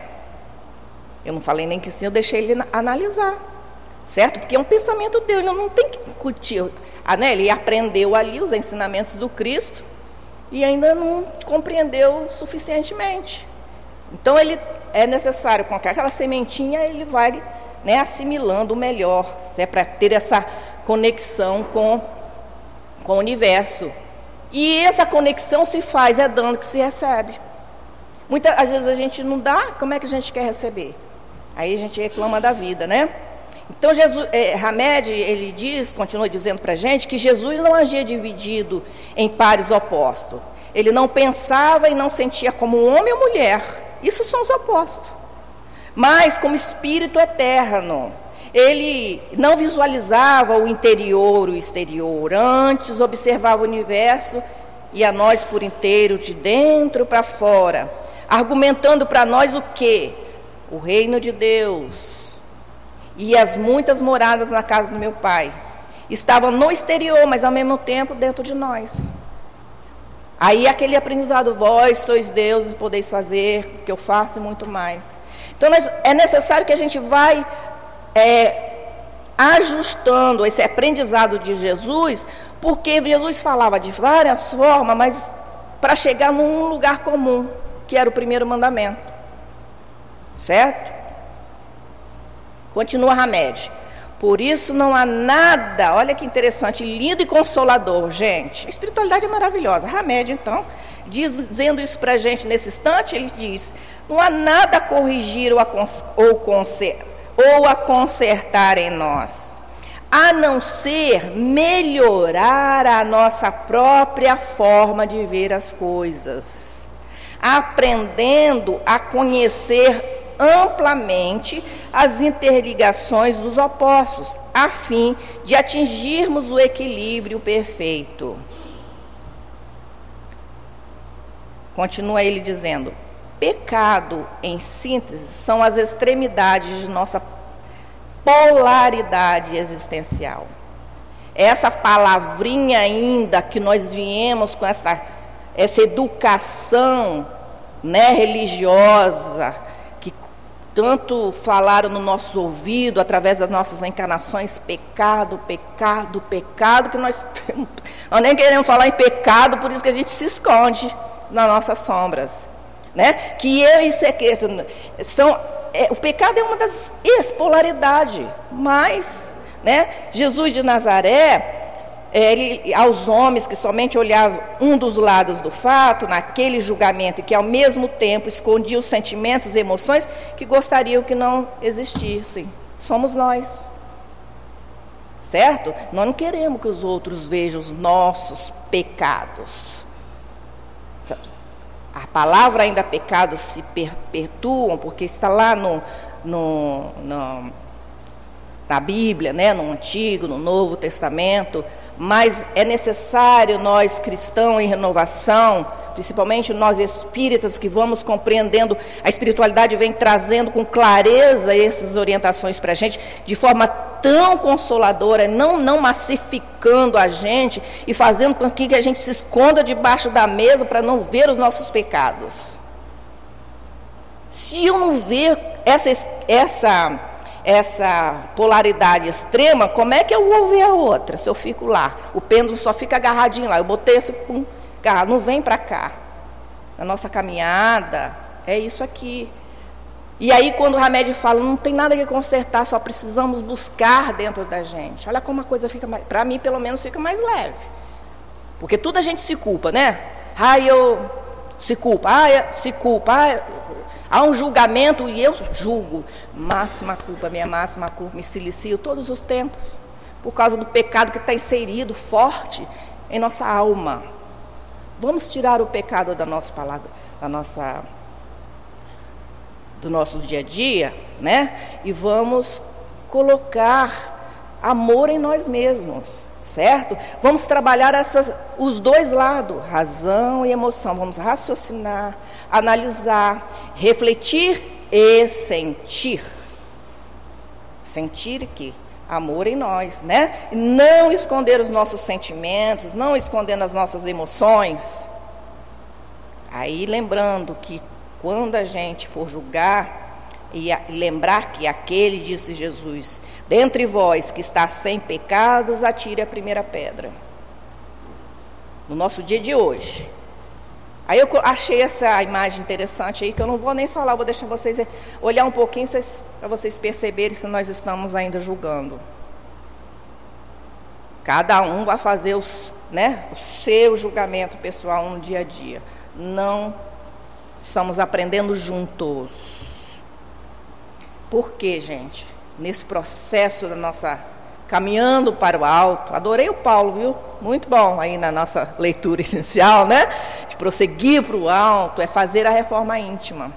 Eu não falei nem que sim, eu deixei ele analisar, certo? Porque é um pensamento dele, ele não tem que discutir. Ah, né? Ele aprendeu ali os ensinamentos do Cristo e ainda não compreendeu suficientemente. Então, ele é necessário, com aquela sementinha, ele vai, né, assimilando melhor, é para ter essa conexão com, com o universo. E essa conexão se faz, é dando que se recebe. Muitas às vezes a gente não dá, como é que a gente quer receber? Aí a gente reclama da vida, né? Então, Jesus, é, Hamed, ele diz, continua dizendo para a gente, que Jesus não agia dividido em pares opostos. Ele não pensava e não sentia como homem ou mulher. Isso são os opostos. Mas como espírito eterno. Ele não visualizava o interior, o exterior. Antes observava o universo e a nós por inteiro, de dentro para fora. Argumentando para nós o quê? O reino de Deus. e as muitas moradas na casa do meu Pai estavam no exterior, mas ao mesmo tempo dentro de nós. Aí aquele aprendizado, vós sois deuses, podeis fazer o que eu faço e muito mais. Então nós, é necessário que a gente vai é, ajustando esse aprendizado de Jesus, porque Jesus falava de várias formas, mas para chegar num lugar comum, que era o primeiro mandamento. Certo? Continua Hamed. Por isso não há nada, olha que interessante, lindo e consolador, gente. A espiritualidade é maravilhosa. Hamed, então, dizendo isso para a gente nesse instante, ele diz: não há nada a corrigir ou a, ou, conser, ou a consertar em nós, a não ser melhorar a nossa própria forma de ver as coisas, aprendendo a conhecer amplamente as interligações dos opostos, a fim de atingirmos o equilíbrio perfeito. Continua ele dizendo: pecado, em síntese, são as extremidades de nossa polaridade existencial. Essa palavrinha ainda que nós viemos com essa, essa educação, né, religiosa, que tanto falaram no nosso ouvido, através das nossas encarnações, pecado, pecado, pecado, que nós, nós nem queremos falar em pecado, por isso que a gente se esconde nas nossas sombras, né? Que eu e Sequeto são, é, o pecado é uma das expolaridades, mas, né, Jesus de Nazaré, ele, aos homens que somente olhavam um dos lados do fato, naquele julgamento, e que ao mesmo tempo escondia os sentimentos e emoções que gostariam que não existissem, somos nós, certo? Nós não queremos que os outros vejam os nossos pecados. A palavra ainda pecados se perpetuam, porque está lá no, no, no, na Bíblia, né, no Antigo, no Novo Testamento, mas é necessário nós cristãos em renovação, principalmente nós espíritas que vamos compreendendo, a espiritualidade vem trazendo com clareza essas orientações para a gente, de forma tão consoladora, não, não massificando a gente e fazendo com que a gente se esconda debaixo da mesa para não ver os nossos pecados. Se eu não ver essa, essa, essa polaridade extrema, como é que eu vou ver a outra? Se eu fico lá, o pêndulo só fica agarradinho lá, eu botei esse pum, não vem para cá. Na nossa caminhada, é isso aqui. E aí quando o Hamed fala, não tem nada que consertar, só precisamos buscar dentro da gente. Olha como a coisa fica, para mim pelo menos fica mais leve. Porque tudo a gente se culpa, né? Ah, eu se culpa, ah, eu, se culpa, ah, há um julgamento e eu julgo. Máxima culpa, minha máxima culpa, me silicio todos os tempos. Por causa do pecado que está inserido forte em nossa alma. Vamos tirar o pecado da nossa palavra, da nossa, do nosso dia a dia, né? E vamos colocar amor em nós mesmos, certo? Vamos trabalhar essas, os dois lados, razão e emoção. Vamos raciocinar, analisar, refletir e sentir. Sentir que amor em nós, né? Não esconder os nossos sentimentos, não escondendo as nossas emoções. Aí lembrando que quando a gente for julgar e lembrar que aquele, disse Jesus, dentre vós que está sem pecados, atire a primeira pedra. No nosso dia de hoje. Aí eu achei essa imagem interessante aí, que eu não vou nem falar, vou deixar vocês olhar um pouquinho para vocês perceberem se nós estamos ainda julgando. Cada um vai fazer os, né, o seu julgamento pessoal no dia a dia. Não estamos aprendendo juntos. Por quê, gente? Nesse processo da nossa caminhando para o alto, adorei o Paulo, viu? Muito bom aí na nossa leitura inicial, né? De prosseguir para o alto, é fazer a reforma íntima.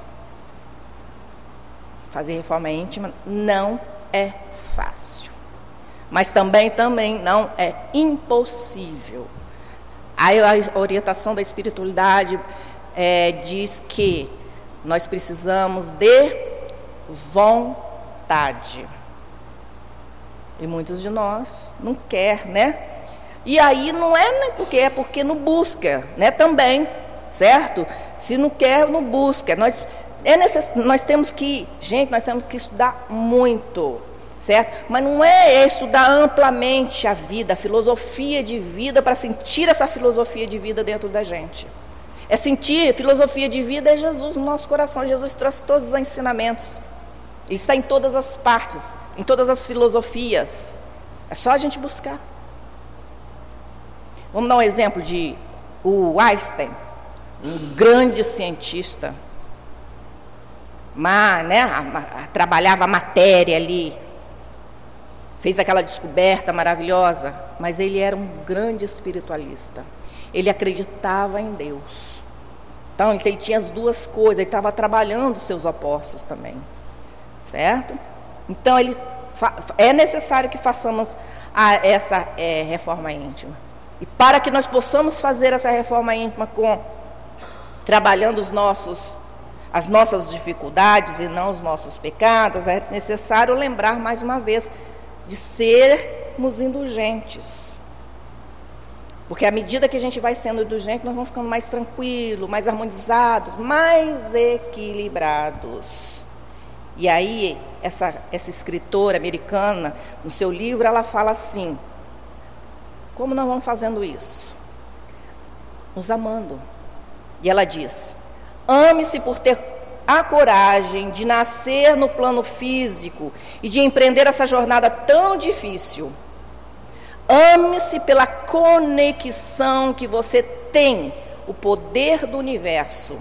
Fazer reforma íntima não é fácil, mas também, também não é impossível. Aí a orientação da espiritualidade é, diz que nós precisamos de vontade. E muitos de nós não quer, né? E aí não é nem porque é porque não busca, né? Também, certo? Se não quer, não busca. Nós, é necess... nós temos que, gente, nós temos que estudar muito, certo? Mas não é estudar amplamente a vida, a filosofia de vida, para sentir essa filosofia de vida dentro da gente. É sentir, filosofia de vida é Jesus no nosso coração. Jesus trouxe todos os ensinamentos. Ele está em todas as partes, em todas as filosofias. É só a gente buscar. Vamos dar um exemplo de o Einstein, um grande cientista, mas, né, a, a, trabalhava a matéria ali, fez aquela descoberta maravilhosa, mas ele era um grande espiritualista. Ele acreditava em Deus. Então, ele tinha as duas coisas, ele estava trabalhando os seus opostos também. Certo? Então, ele, é necessário que façamos a, essa é, reforma íntima. E para que nós possamos fazer essa reforma íntima com, trabalhando os nossos, as nossas dificuldades e não os nossos pecados, é necessário lembrar mais uma vez de sermos indulgentes. Porque à medida que a gente vai sendo indulgente, nós vamos ficando mais tranquilos, mais harmonizados, mais equilibrados. E aí, essa, essa escritora americana, no seu livro, ela fala assim: como nós vamos fazendo isso? Nos amando. E ela diz: ame-se por ter a coragem de nascer no plano físico e de empreender essa jornada tão difícil. Ame-se pela conexão que você tem, o poder do universo.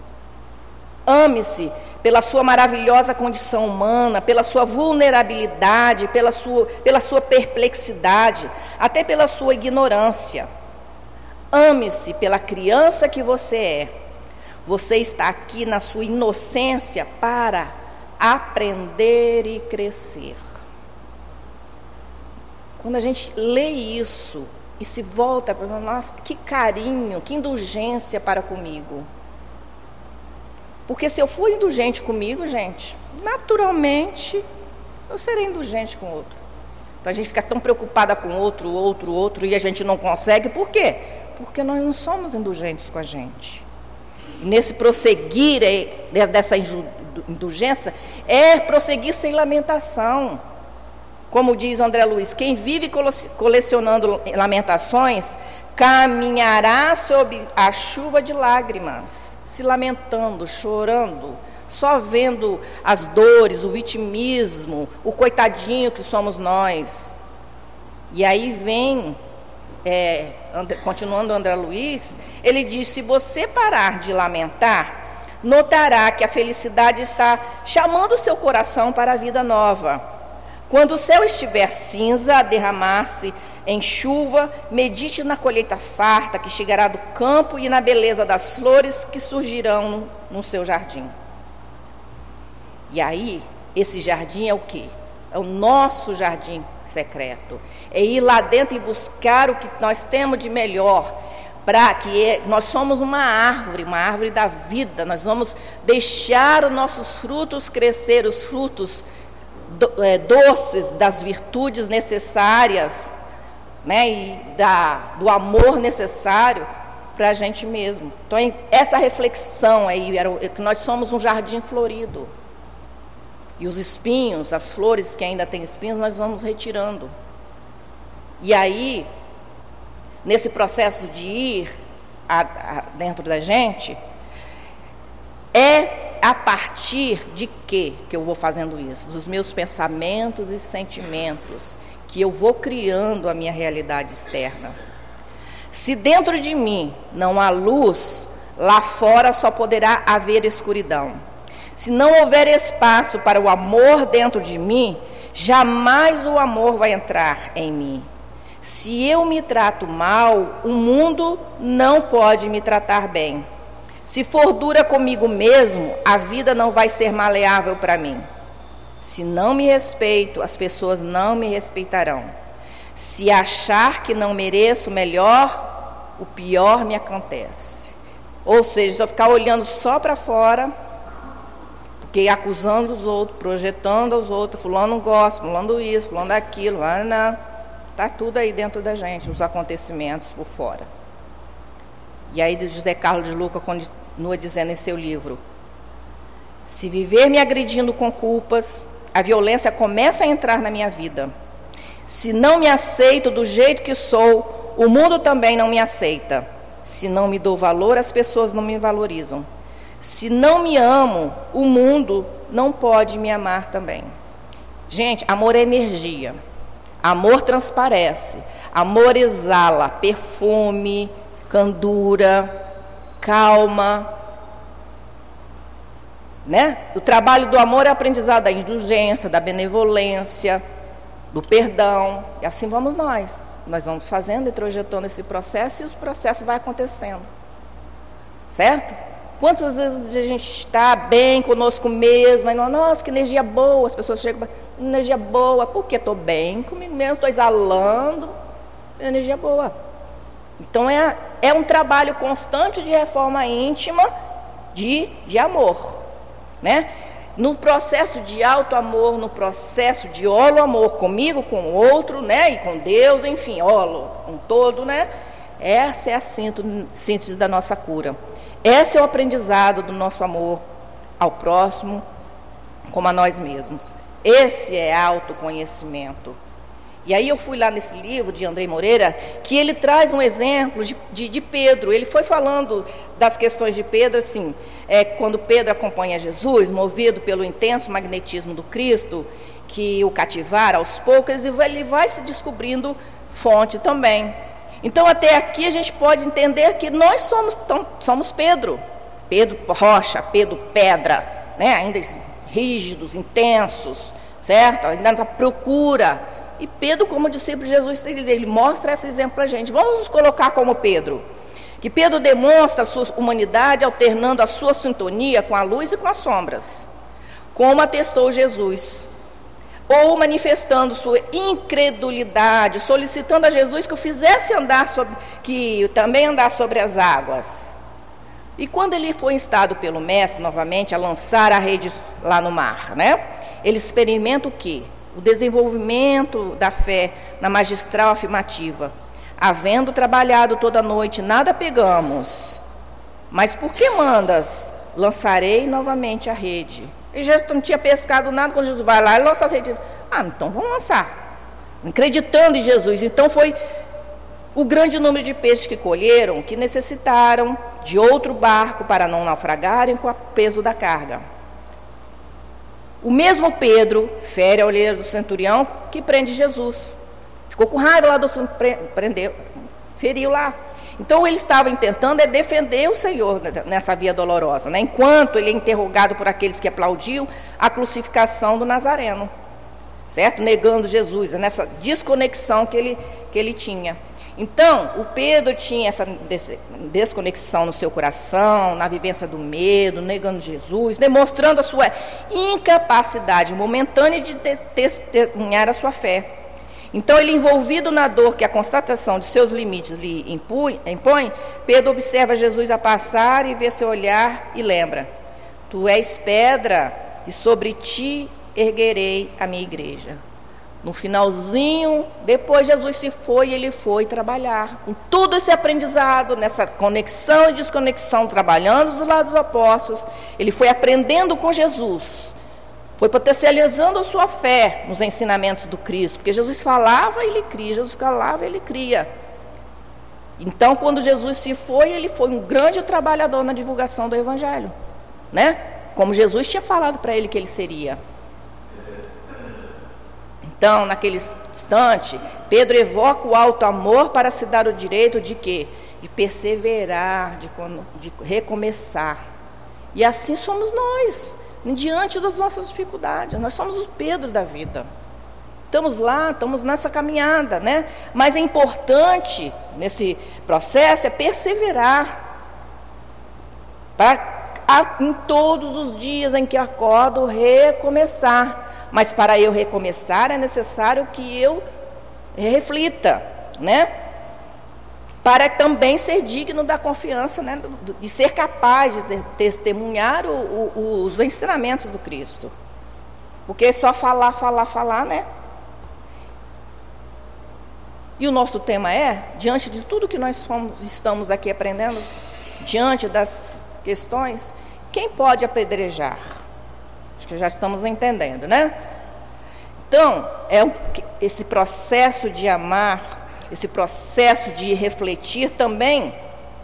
Ame-se pela sua maravilhosa condição humana, pela sua vulnerabilidade, pela sua, pela sua perplexidade, até pela sua ignorância. Ame-se pela criança que você é. Você está aqui na sua inocência para aprender e crescer. Quando a gente lê isso e se volta para nossa, que carinho, que indulgência para comigo. Porque se eu for indulgente comigo, gente, naturalmente eu serei indulgente com o outro. Então a gente fica tão preocupada com outro, outro, outro, e a gente não consegue. Por quê? Porque nós não somos indulgentes com a gente. E nesse prosseguir dessa indulgência, é prosseguir sem lamentação. Como diz André Luiz, quem vive colecionando lamentações, caminhará sob a chuva de lágrimas, se lamentando, chorando, só vendo as dores, o vitimismo, o coitadinho que somos nós. E aí vem, é, André, continuando André Luiz, ele diz: se você parar de lamentar, notará que a felicidade está chamando o seu coração para a vida nova. Quando o céu estiver cinza, a derramar-se em chuva, medite na colheita farta que chegará do campo e na beleza das flores que surgirão no, no seu jardim. E aí, esse jardim é o quê? É o nosso jardim secreto. É ir lá dentro e buscar o que nós temos de melhor, para que é, nós somos uma árvore, uma árvore da vida. Nós vamos deixar os nossos frutos crescer, os frutos Do, é, doces das virtudes necessárias, né, e da, do amor necessário para a gente mesmo. Então, essa reflexão aí, era, é que nós somos um jardim florido. E os espinhos, as flores que ainda têm espinhos, nós vamos retirando. E aí, nesse processo de ir a, a, dentro da gente, é a partir de quê que eu vou fazendo isso? Dos meus pensamentos e sentimentos, que eu vou criando a minha realidade externa. Se dentro de mim não há luz, lá fora só poderá haver escuridão. Se não houver espaço para o amor dentro de mim, jamais o amor vai entrar em mim. Se eu me trato mal, o mundo não pode me tratar bem. Se for dura comigo mesmo, a vida não vai ser maleável para mim. Se não me respeito, as pessoas não me respeitarão. Se achar que não mereço melhor, o pior me acontece. Ou seja, se eu ficar olhando só para fora, fiquei acusando os outros, projetando os outros, fulano não gosta, fulano isso, fulano aquilo, ah, não. Está tudo aí dentro da gente, os acontecimentos por fora. E aí José Carlos de Luca continua dizendo em seu livro: se viver me agredindo com culpas, a violência começa a entrar na minha vida. Se não me aceito do jeito que sou, o mundo também não me aceita. Se não me dou valor, as pessoas não me valorizam. Se não me amo, o mundo não pode me amar também. Gente, amor é energia. Amor transparece. Amor exala perfume, candura, calma. Né? O trabalho do amor é aprendizado da indulgência, da benevolência, do perdão. E assim vamos nós. Nós vamos fazendo e projetando esse processo e o processo vai acontecendo. Certo? Quantas vezes a gente está bem conosco mesmo, mas não, nossa, que energia boa, as pessoas chegam, energia boa, porque estou bem comigo mesmo, estou exalando, energia boa. Então é, é um trabalho constante de reforma íntima, de, de amor, né? No processo de alto amor, no processo de holo amor, comigo, com o outro, né? E com Deus, enfim, holo, um todo, né? Essa é a síntese da nossa cura. Esse é o aprendizado do nosso amor ao próximo, como a nós mesmos. Esse é autoconhecimento. E aí eu fui lá nesse livro de Andrei Moreira, que ele traz um exemplo de, de, de Pedro. Ele foi falando das questões de Pedro, assim, é, quando Pedro acompanha Jesus, movido pelo intenso magnetismo do Cristo, que o cativara aos poucos, e ele vai se descobrindo fonte também. Então, até aqui a gente pode entender que nós somos, tão, somos Pedro. Pedro rocha, Pedro pedra, né? Ainda rígidos, intensos, certo? Ainda na procura. E Pedro, como discípulo de Jesus, ele, ele mostra esse exemplo para a gente. Vamos nos colocar como Pedro. Que Pedro demonstra a sua humanidade alternando a sua sintonia com a luz e com as sombras. Como atestou Jesus. Ou manifestando sua incredulidade, solicitando a Jesus que o fizesse andar sobre, que também andar sobre as águas. E quando ele foi instado pelo mestre novamente a lançar a rede lá no mar, né? Ele experimenta o quê? O desenvolvimento da fé na magistral afirmativa. Havendo trabalhado toda a noite, nada pegamos. Mas por que mandas? Lançarei novamente a rede. E Jesus não tinha pescado nada, quando Jesus vai lá e lança a rede. Ah, então vamos lançar. Acreditando em Jesus. Então foi o grande número de peixes que colheram, que necessitaram de outro barco para não naufragarem com o peso da carga. O mesmo Pedro fere a orelha do centurião que prende Jesus. Ficou com raiva lá do prendeu, feriu lá. Então ele estava tentando é defender o Senhor nessa via dolorosa, né? Enquanto ele é interrogado por aqueles que aplaudiam a crucificação do Nazareno, certo? Negando Jesus, nessa desconexão que ele, que ele tinha. Então, o Pedro tinha essa desconexão no seu coração, na vivência do medo, negando Jesus, demonstrando a sua incapacidade momentânea de testemunhar a sua fé. Então, ele envolvido na dor que a constatação de seus limites lhe impõe, Pedro observa Jesus a passar e vê seu olhar e lembra: tu és pedra e sobre ti erguerei a minha igreja. No finalzinho, depois Jesus se foi e ele foi trabalhar. Com tudo esse aprendizado, nessa conexão e desconexão, trabalhando dos lados dos apóstolos, ele foi aprendendo com Jesus. Foi potencializando a sua fé nos ensinamentos do Cristo, porque Jesus falava, ele cria, Jesus falava, ele cria. Então, quando Jesus se foi, ele foi um grande trabalhador na divulgação do Evangelho, né? Como Jesus tinha falado para ele que ele seria. Então, naquele instante, Pedro evoca o alto amor para se dar o direito de quê? De perseverar, de, de recomeçar. E assim somos nós. Diante das nossas dificuldades, nós somos o Pedro da vida. Estamos lá, estamos nessa caminhada, né? Mas é importante, nesse processo, é perseverar. Para, em todos os dias em que acordo, recomeçar. Mas para eu recomeçar, é necessário que eu reflita, né? para também ser digno da confiança, né, e ser capaz de testemunhar o, o, os ensinamentos do Cristo. Porque é só falar, falar, falar, né? E o nosso tema é, diante de tudo que nós fomos, estamos aqui aprendendo, diante das questões, quem pode apedrejar? Acho que já estamos entendendo, né? Então, é um, esse processo de amar, esse processo de refletir também,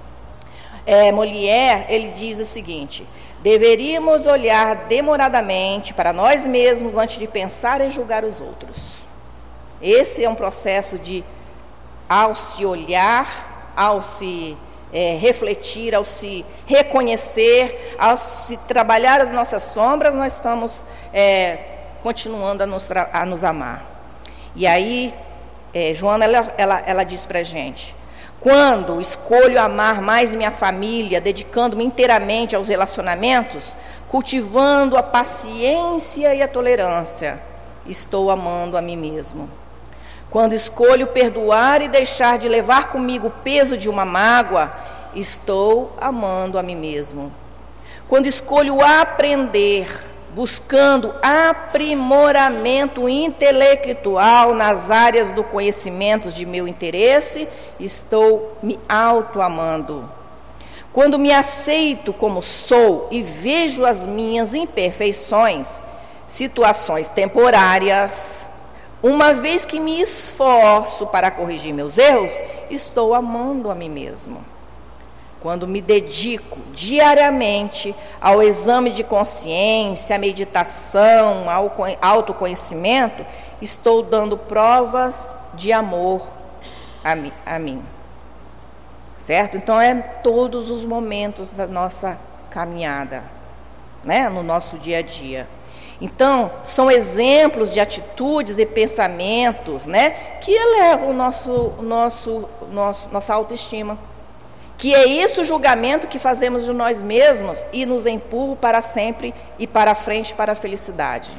é, Molière, ele diz o seguinte: deveríamos olhar demoradamente para nós mesmos antes de pensar em julgar os outros. Esse é um processo de, ao se olhar, ao se é, refletir, ao se reconhecer, ao se trabalhar as nossas sombras, nós estamos é, continuando a nos, a nos amar. E aí, é, Joana, ela, ela, ela diz para a gente: quando escolho amar mais minha família, dedicando-me inteiramente aos relacionamentos, cultivando a paciência e a tolerância, estou amando a mim mesmo. Quando escolho perdoar e deixar de levar comigo o peso de uma mágoa, estou amando a mim mesmo. Quando escolho aprender, buscando aprimoramento intelectual nas áreas do conhecimento de meu interesse, estou me auto-amando. Quando me aceito como sou e vejo as minhas imperfeições, situações temporárias, uma vez que me esforço para corrigir meus erros, estou amando a mim mesmo. Quando me dedico diariamente ao exame de consciência, à meditação, ao autoconhecimento, estou dando provas de amor a mim, a mim. Certo? Então, é todos os momentos da nossa caminhada, né? No nosso dia a dia. Então, são exemplos de atitudes e pensamentos, né, que elevam o nosso, nosso, nosso, nossa autoestima. Que é esse o julgamento que fazemos de nós mesmos e nos empurra para sempre e para frente para a felicidade.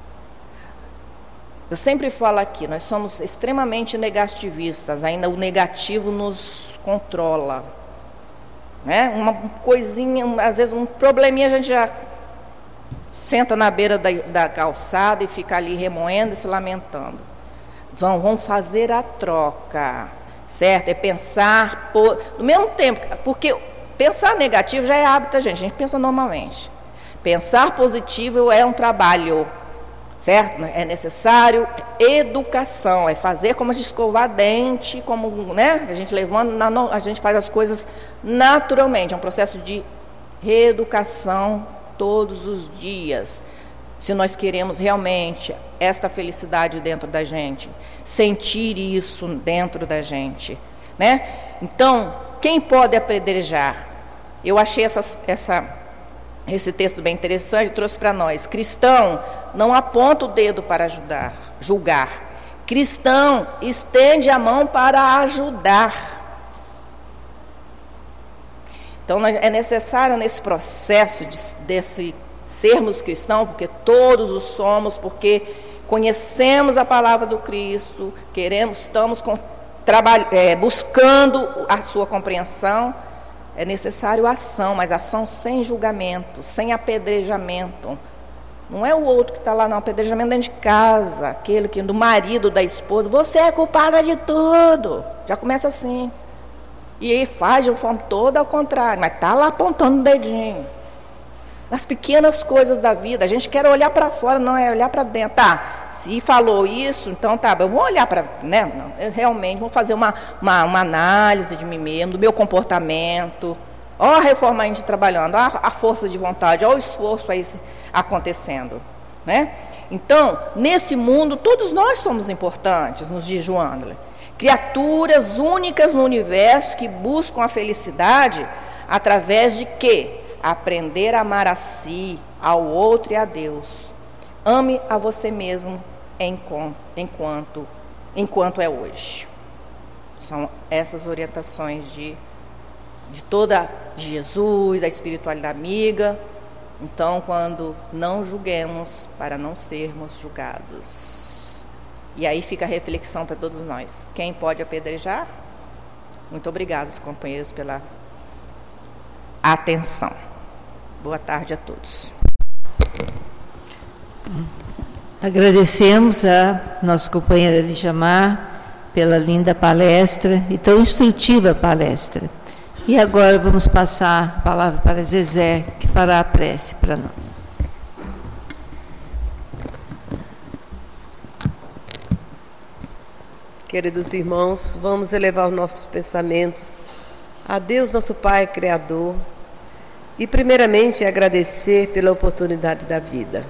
Eu sempre falo aqui, nós somos extremamente negativistas, ainda o negativo nos controla. Né? Uma coisinha, às vezes um probleminha a gente já senta na beira da, da calçada e fica ali remoendo e se lamentando. Vão, vão fazer a troca, certo? É pensar, por, no mesmo tempo, porque pensar negativo já é hábito, gente, a gente pensa normalmente. Pensar positivo é um trabalho, certo? É necessário educação, é fazer como a gente escovar dente, como, né? A gente levando, a gente faz as coisas naturalmente, é um processo de reeducação todos os dias, se nós queremos realmente esta felicidade dentro da gente, sentir isso dentro da gente, né? Então, quem pode apedrejar? Eu achei essa, essa, esse texto bem interessante, trouxe para nós. Cristão não aponta o dedo para ajudar, julgar. Cristão estende a mão para ajudar. Então, é necessário nesse processo de, desse sermos cristãos, porque todos o somos, porque conhecemos a palavra do Cristo, queremos, estamos com, trabalho, é, buscando a sua compreensão, é necessário ação, mas ação sem julgamento, sem apedrejamento. Não é o outro que está lá, não, apedrejamento dentro de casa, aquele que do marido, da esposa, você é culpada de tudo. Já começa assim. E aí faz de uma forma toda ao contrário, mas está lá apontando o dedinho. Nas pequenas coisas da vida, a gente quer olhar para fora, não é olhar para dentro. Tá, se falou isso, então tá, eu vou olhar para, né? Não, eu realmente vou fazer uma, uma, uma análise de mim mesmo, do meu comportamento. Ó a reforma a gente trabalhando, ó a força de vontade, ó o esforço aí acontecendo, né? Então, nesse mundo, todos nós somos importantes, nos diz Joana. Criaturas únicas no universo que buscam a felicidade através de quê? Aprender a amar a si, ao outro e a Deus. Ame a você mesmo enquanto, enquanto, enquanto é hoje. São essas orientações de, de toda Jesus, da espiritualidade amiga. Então, quando não julguemos para não sermos julgados. E aí fica a reflexão para todos nós. Quem pode apedrejar? Muito obrigada, companheiros, pela atenção. Boa tarde a todos. Agradecemos a nossa companheira Elijamar pela linda palestra e tão instrutiva palestra. E agora vamos passar a palavra para Zezé, que fará a prece para nós. Queridos irmãos, vamos elevar os nossos pensamentos a Deus, nosso Pai Criador, e primeiramente agradecer pela oportunidade da vida.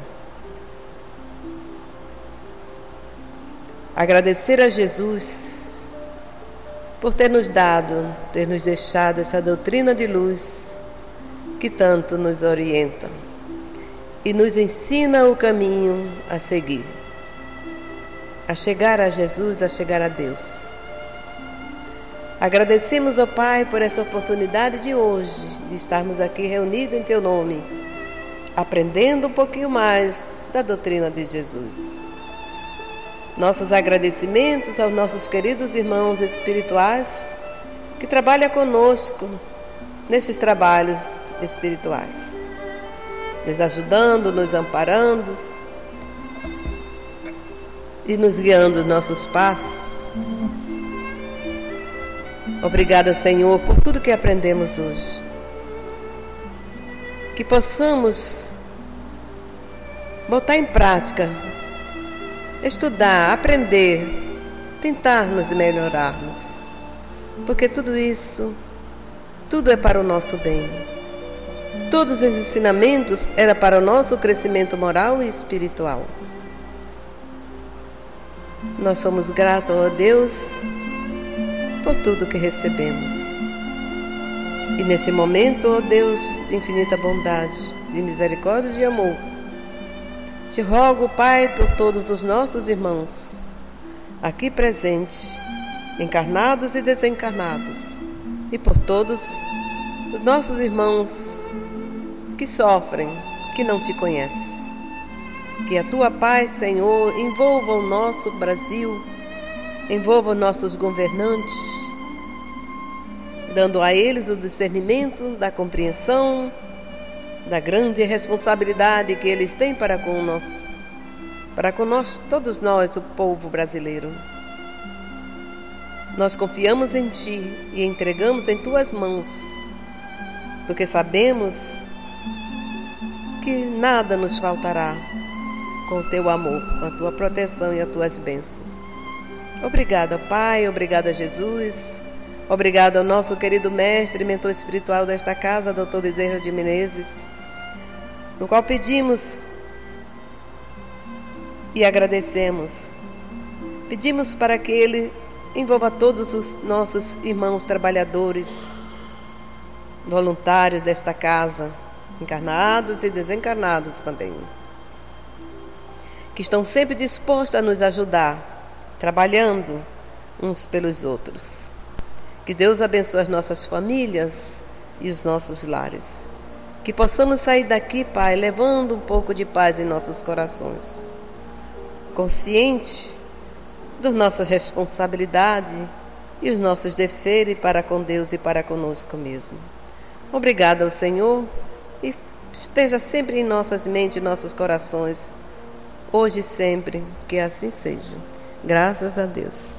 Agradecer a Jesus por ter nos dado, ter nos deixado essa doutrina de luz que tanto nos orienta e nos ensina o caminho a seguir, a chegar a Jesus, a chegar a Deus. Agradecemos ao Pai por essa oportunidade de hoje, de estarmos aqui reunidos em Teu nome, aprendendo um pouquinho mais da doutrina de Jesus. Nossos agradecimentos aos nossos queridos irmãos espirituais que trabalham conosco nesses trabalhos espirituais, nos ajudando, nos amparando e nos guiando os nossos passos. Obrigada, Senhor, por tudo que aprendemos hoje. Que possamos botar em prática, estudar, aprender, tentar nos melhorarmos. Porque tudo isso, tudo é para o nosso bem. Todos os ensinamentos eram para o nosso crescimento moral e espiritual. Nós somos gratos a Deus por tudo que recebemos. E neste momento, ó Deus de infinita bondade, de misericórdia e de amor, te rogo, Pai, por todos os nossos irmãos aqui presentes, encarnados e desencarnados, e por todos os nossos irmãos que sofrem, que não te conhecem. Que a tua paz, Senhor, envolva o nosso Brasil, envolva os nossos governantes, dando a eles o discernimento da compreensão, da grande responsabilidade que eles têm para com nós, para com nós, todos nós, o povo brasileiro. Nós confiamos em Ti e entregamos em Tuas mãos, porque sabemos que nada nos faltará com o Teu amor, com a Tua proteção e as Tuas bênçãos. Obrigada, Pai, obrigada, Jesus, obrigada ao nosso querido mestre e mentor espiritual desta casa, doutor Bezerra de Menezes, no qual pedimos e agradecemos. Pedimos para que Ele envolva todos os nossos irmãos trabalhadores, voluntários desta casa, encarnados e desencarnados também, que estão sempre dispostos a nos ajudar, trabalhando uns pelos outros. Que Deus abençoe as nossas famílias e os nossos lares. Que possamos sair daqui, Pai, levando um pouco de paz em nossos corações, consciente das nossas responsabilidades e os nossos deveres para com Deus e para conosco mesmo. Obrigada ao Senhor, e esteja sempre em nossas mentes e nossos corações, hoje e sempre, que assim seja. Graças a Deus.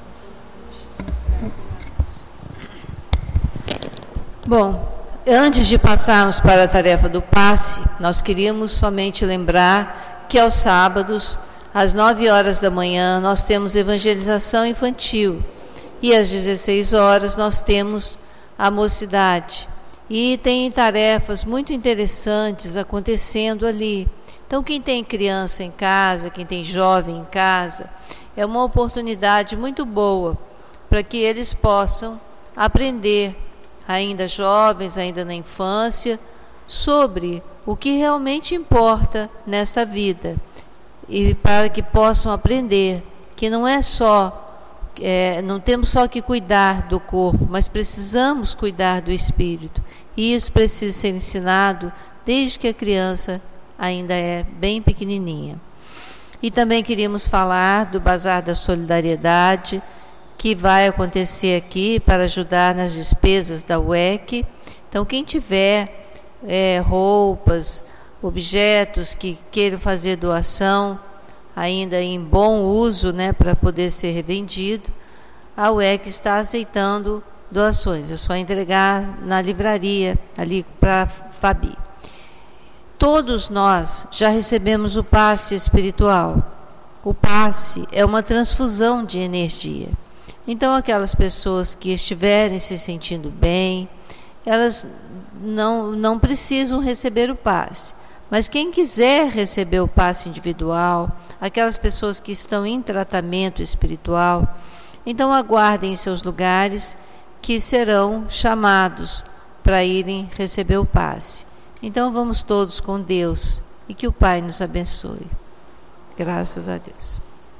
Bom, antes de passarmos para a tarefa do passe, nós queríamos somente lembrar que aos sábados, às nove horas da manhã, nós temos evangelização infantil e às dezesseis horas nós temos a mocidade. E tem tarefas muito interessantes acontecendo ali. Então, quem tem criança em casa, quem tem jovem em casa, é uma oportunidade muito boa para que eles possam aprender, ainda jovens, ainda na infância, sobre o que realmente importa nesta vida. E para que possam aprender que não é só, é, não temos só que cuidar do corpo, mas precisamos cuidar do espírito. E isso precisa ser ensinado desde que a criança ainda é bem pequenininha. E também queríamos falar do Bazar da Solidariedade, que vai acontecer aqui para ajudar nas despesas da U E C. Então, quem tiver é, roupas, objetos que queiram fazer doação, ainda em bom uso, né, para poder ser revendido, a U E C está aceitando doações. É só entregar na livraria, ali para a Fabi. Todos nós já recebemos o passe espiritual. O passe é uma transfusão de energia. Então, aquelas pessoas que estiverem se sentindo bem, elas não, não precisam receber o passe. Mas quem quiser receber o passe individual, aquelas pessoas que estão em tratamento espiritual, então aguardem em seus lugares que serão chamados para irem receber o passe. Então vamos todos com Deus e que o Pai nos abençoe. Graças a Deus.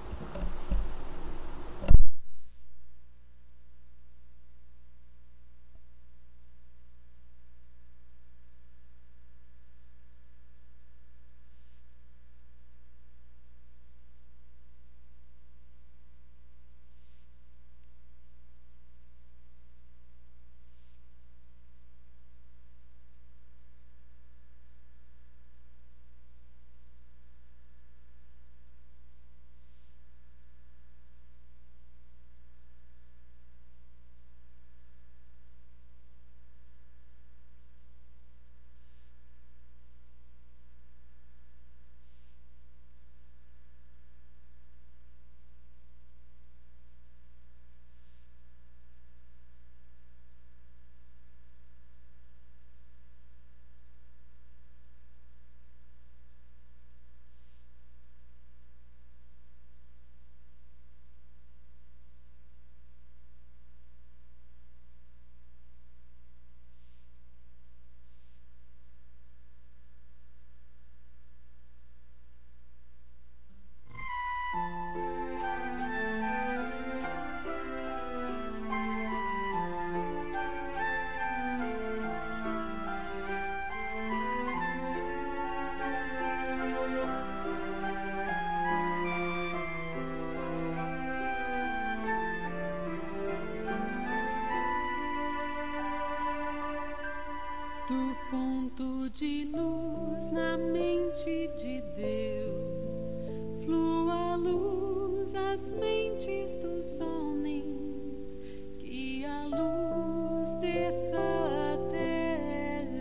Do ponto de luz na mente de Deus, flua a luz às mentes dos homens, que a luz desça à terra.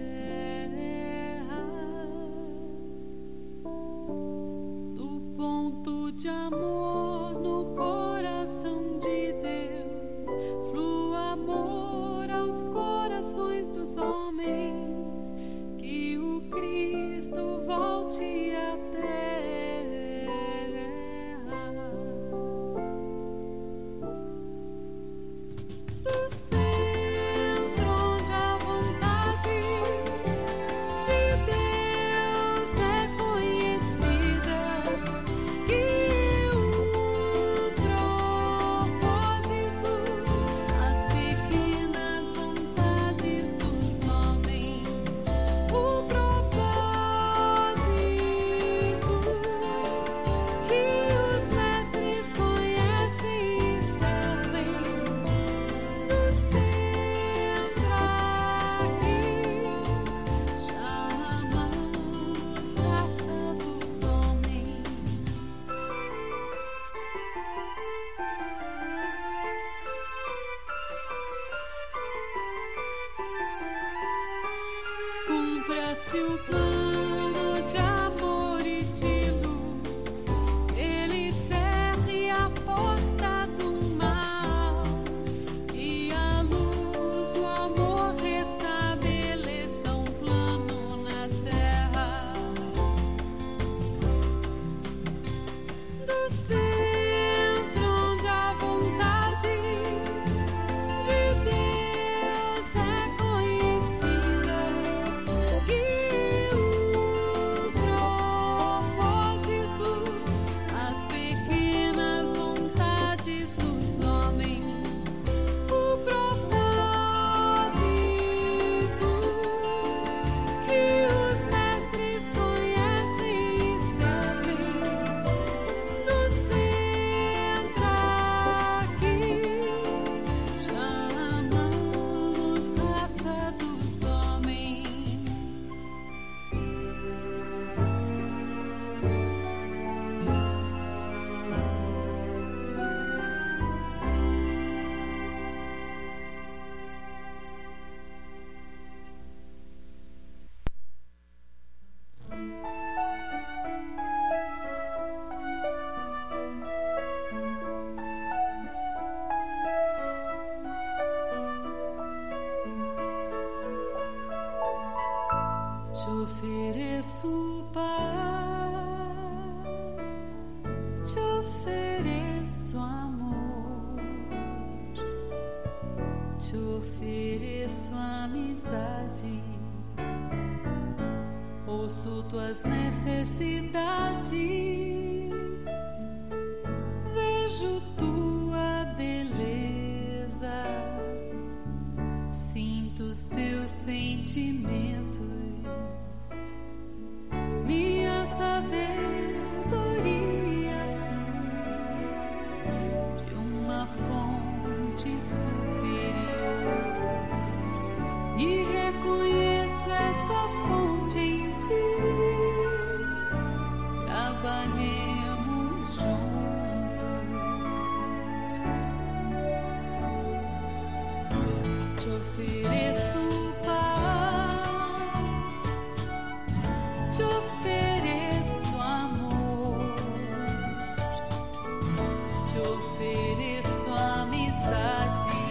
Do ponto de amor no coração de Deus, flua amor aos corações dos homens, que o Cristo volte à terra. Do centro onde a vontade de Deus é conhecida, que o propósito, as pequenas vontades dos homens, o propósito necessidades, vejo tua beleza, sinto os teus sentimentos, minha sabedoria flui de uma fonte superior e reconheço essa fonte em ti. Trabalhemos juntos, te ofereço paz, te ofereço amor, te ofereço amizade,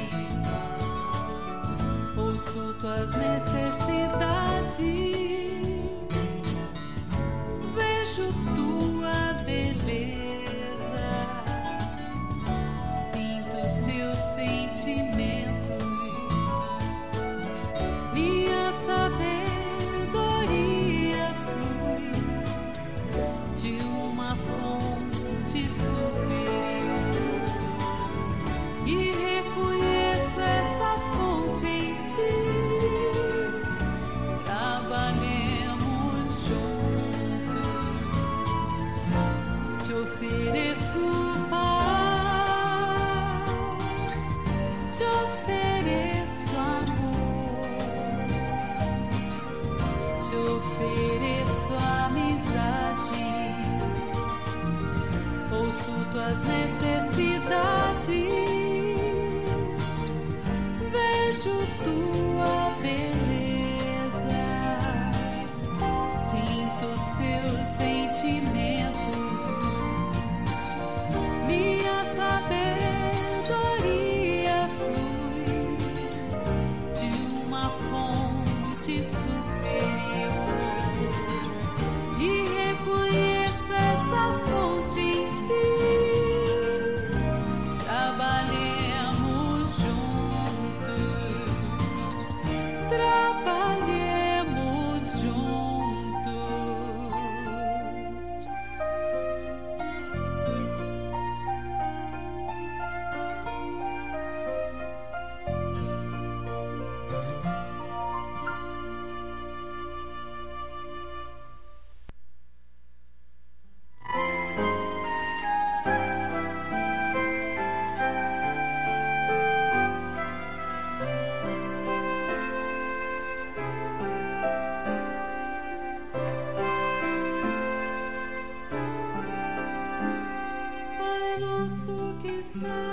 ouço tuas necessidades. Tuas necessidades, vejo tua beleza, sinto os teus sentimentos, minha sabedoria flui de uma fonte superior e reconheço essa fonte em ti. Trabalhemos juntos, trabalhemos juntos. Pai nosso que estás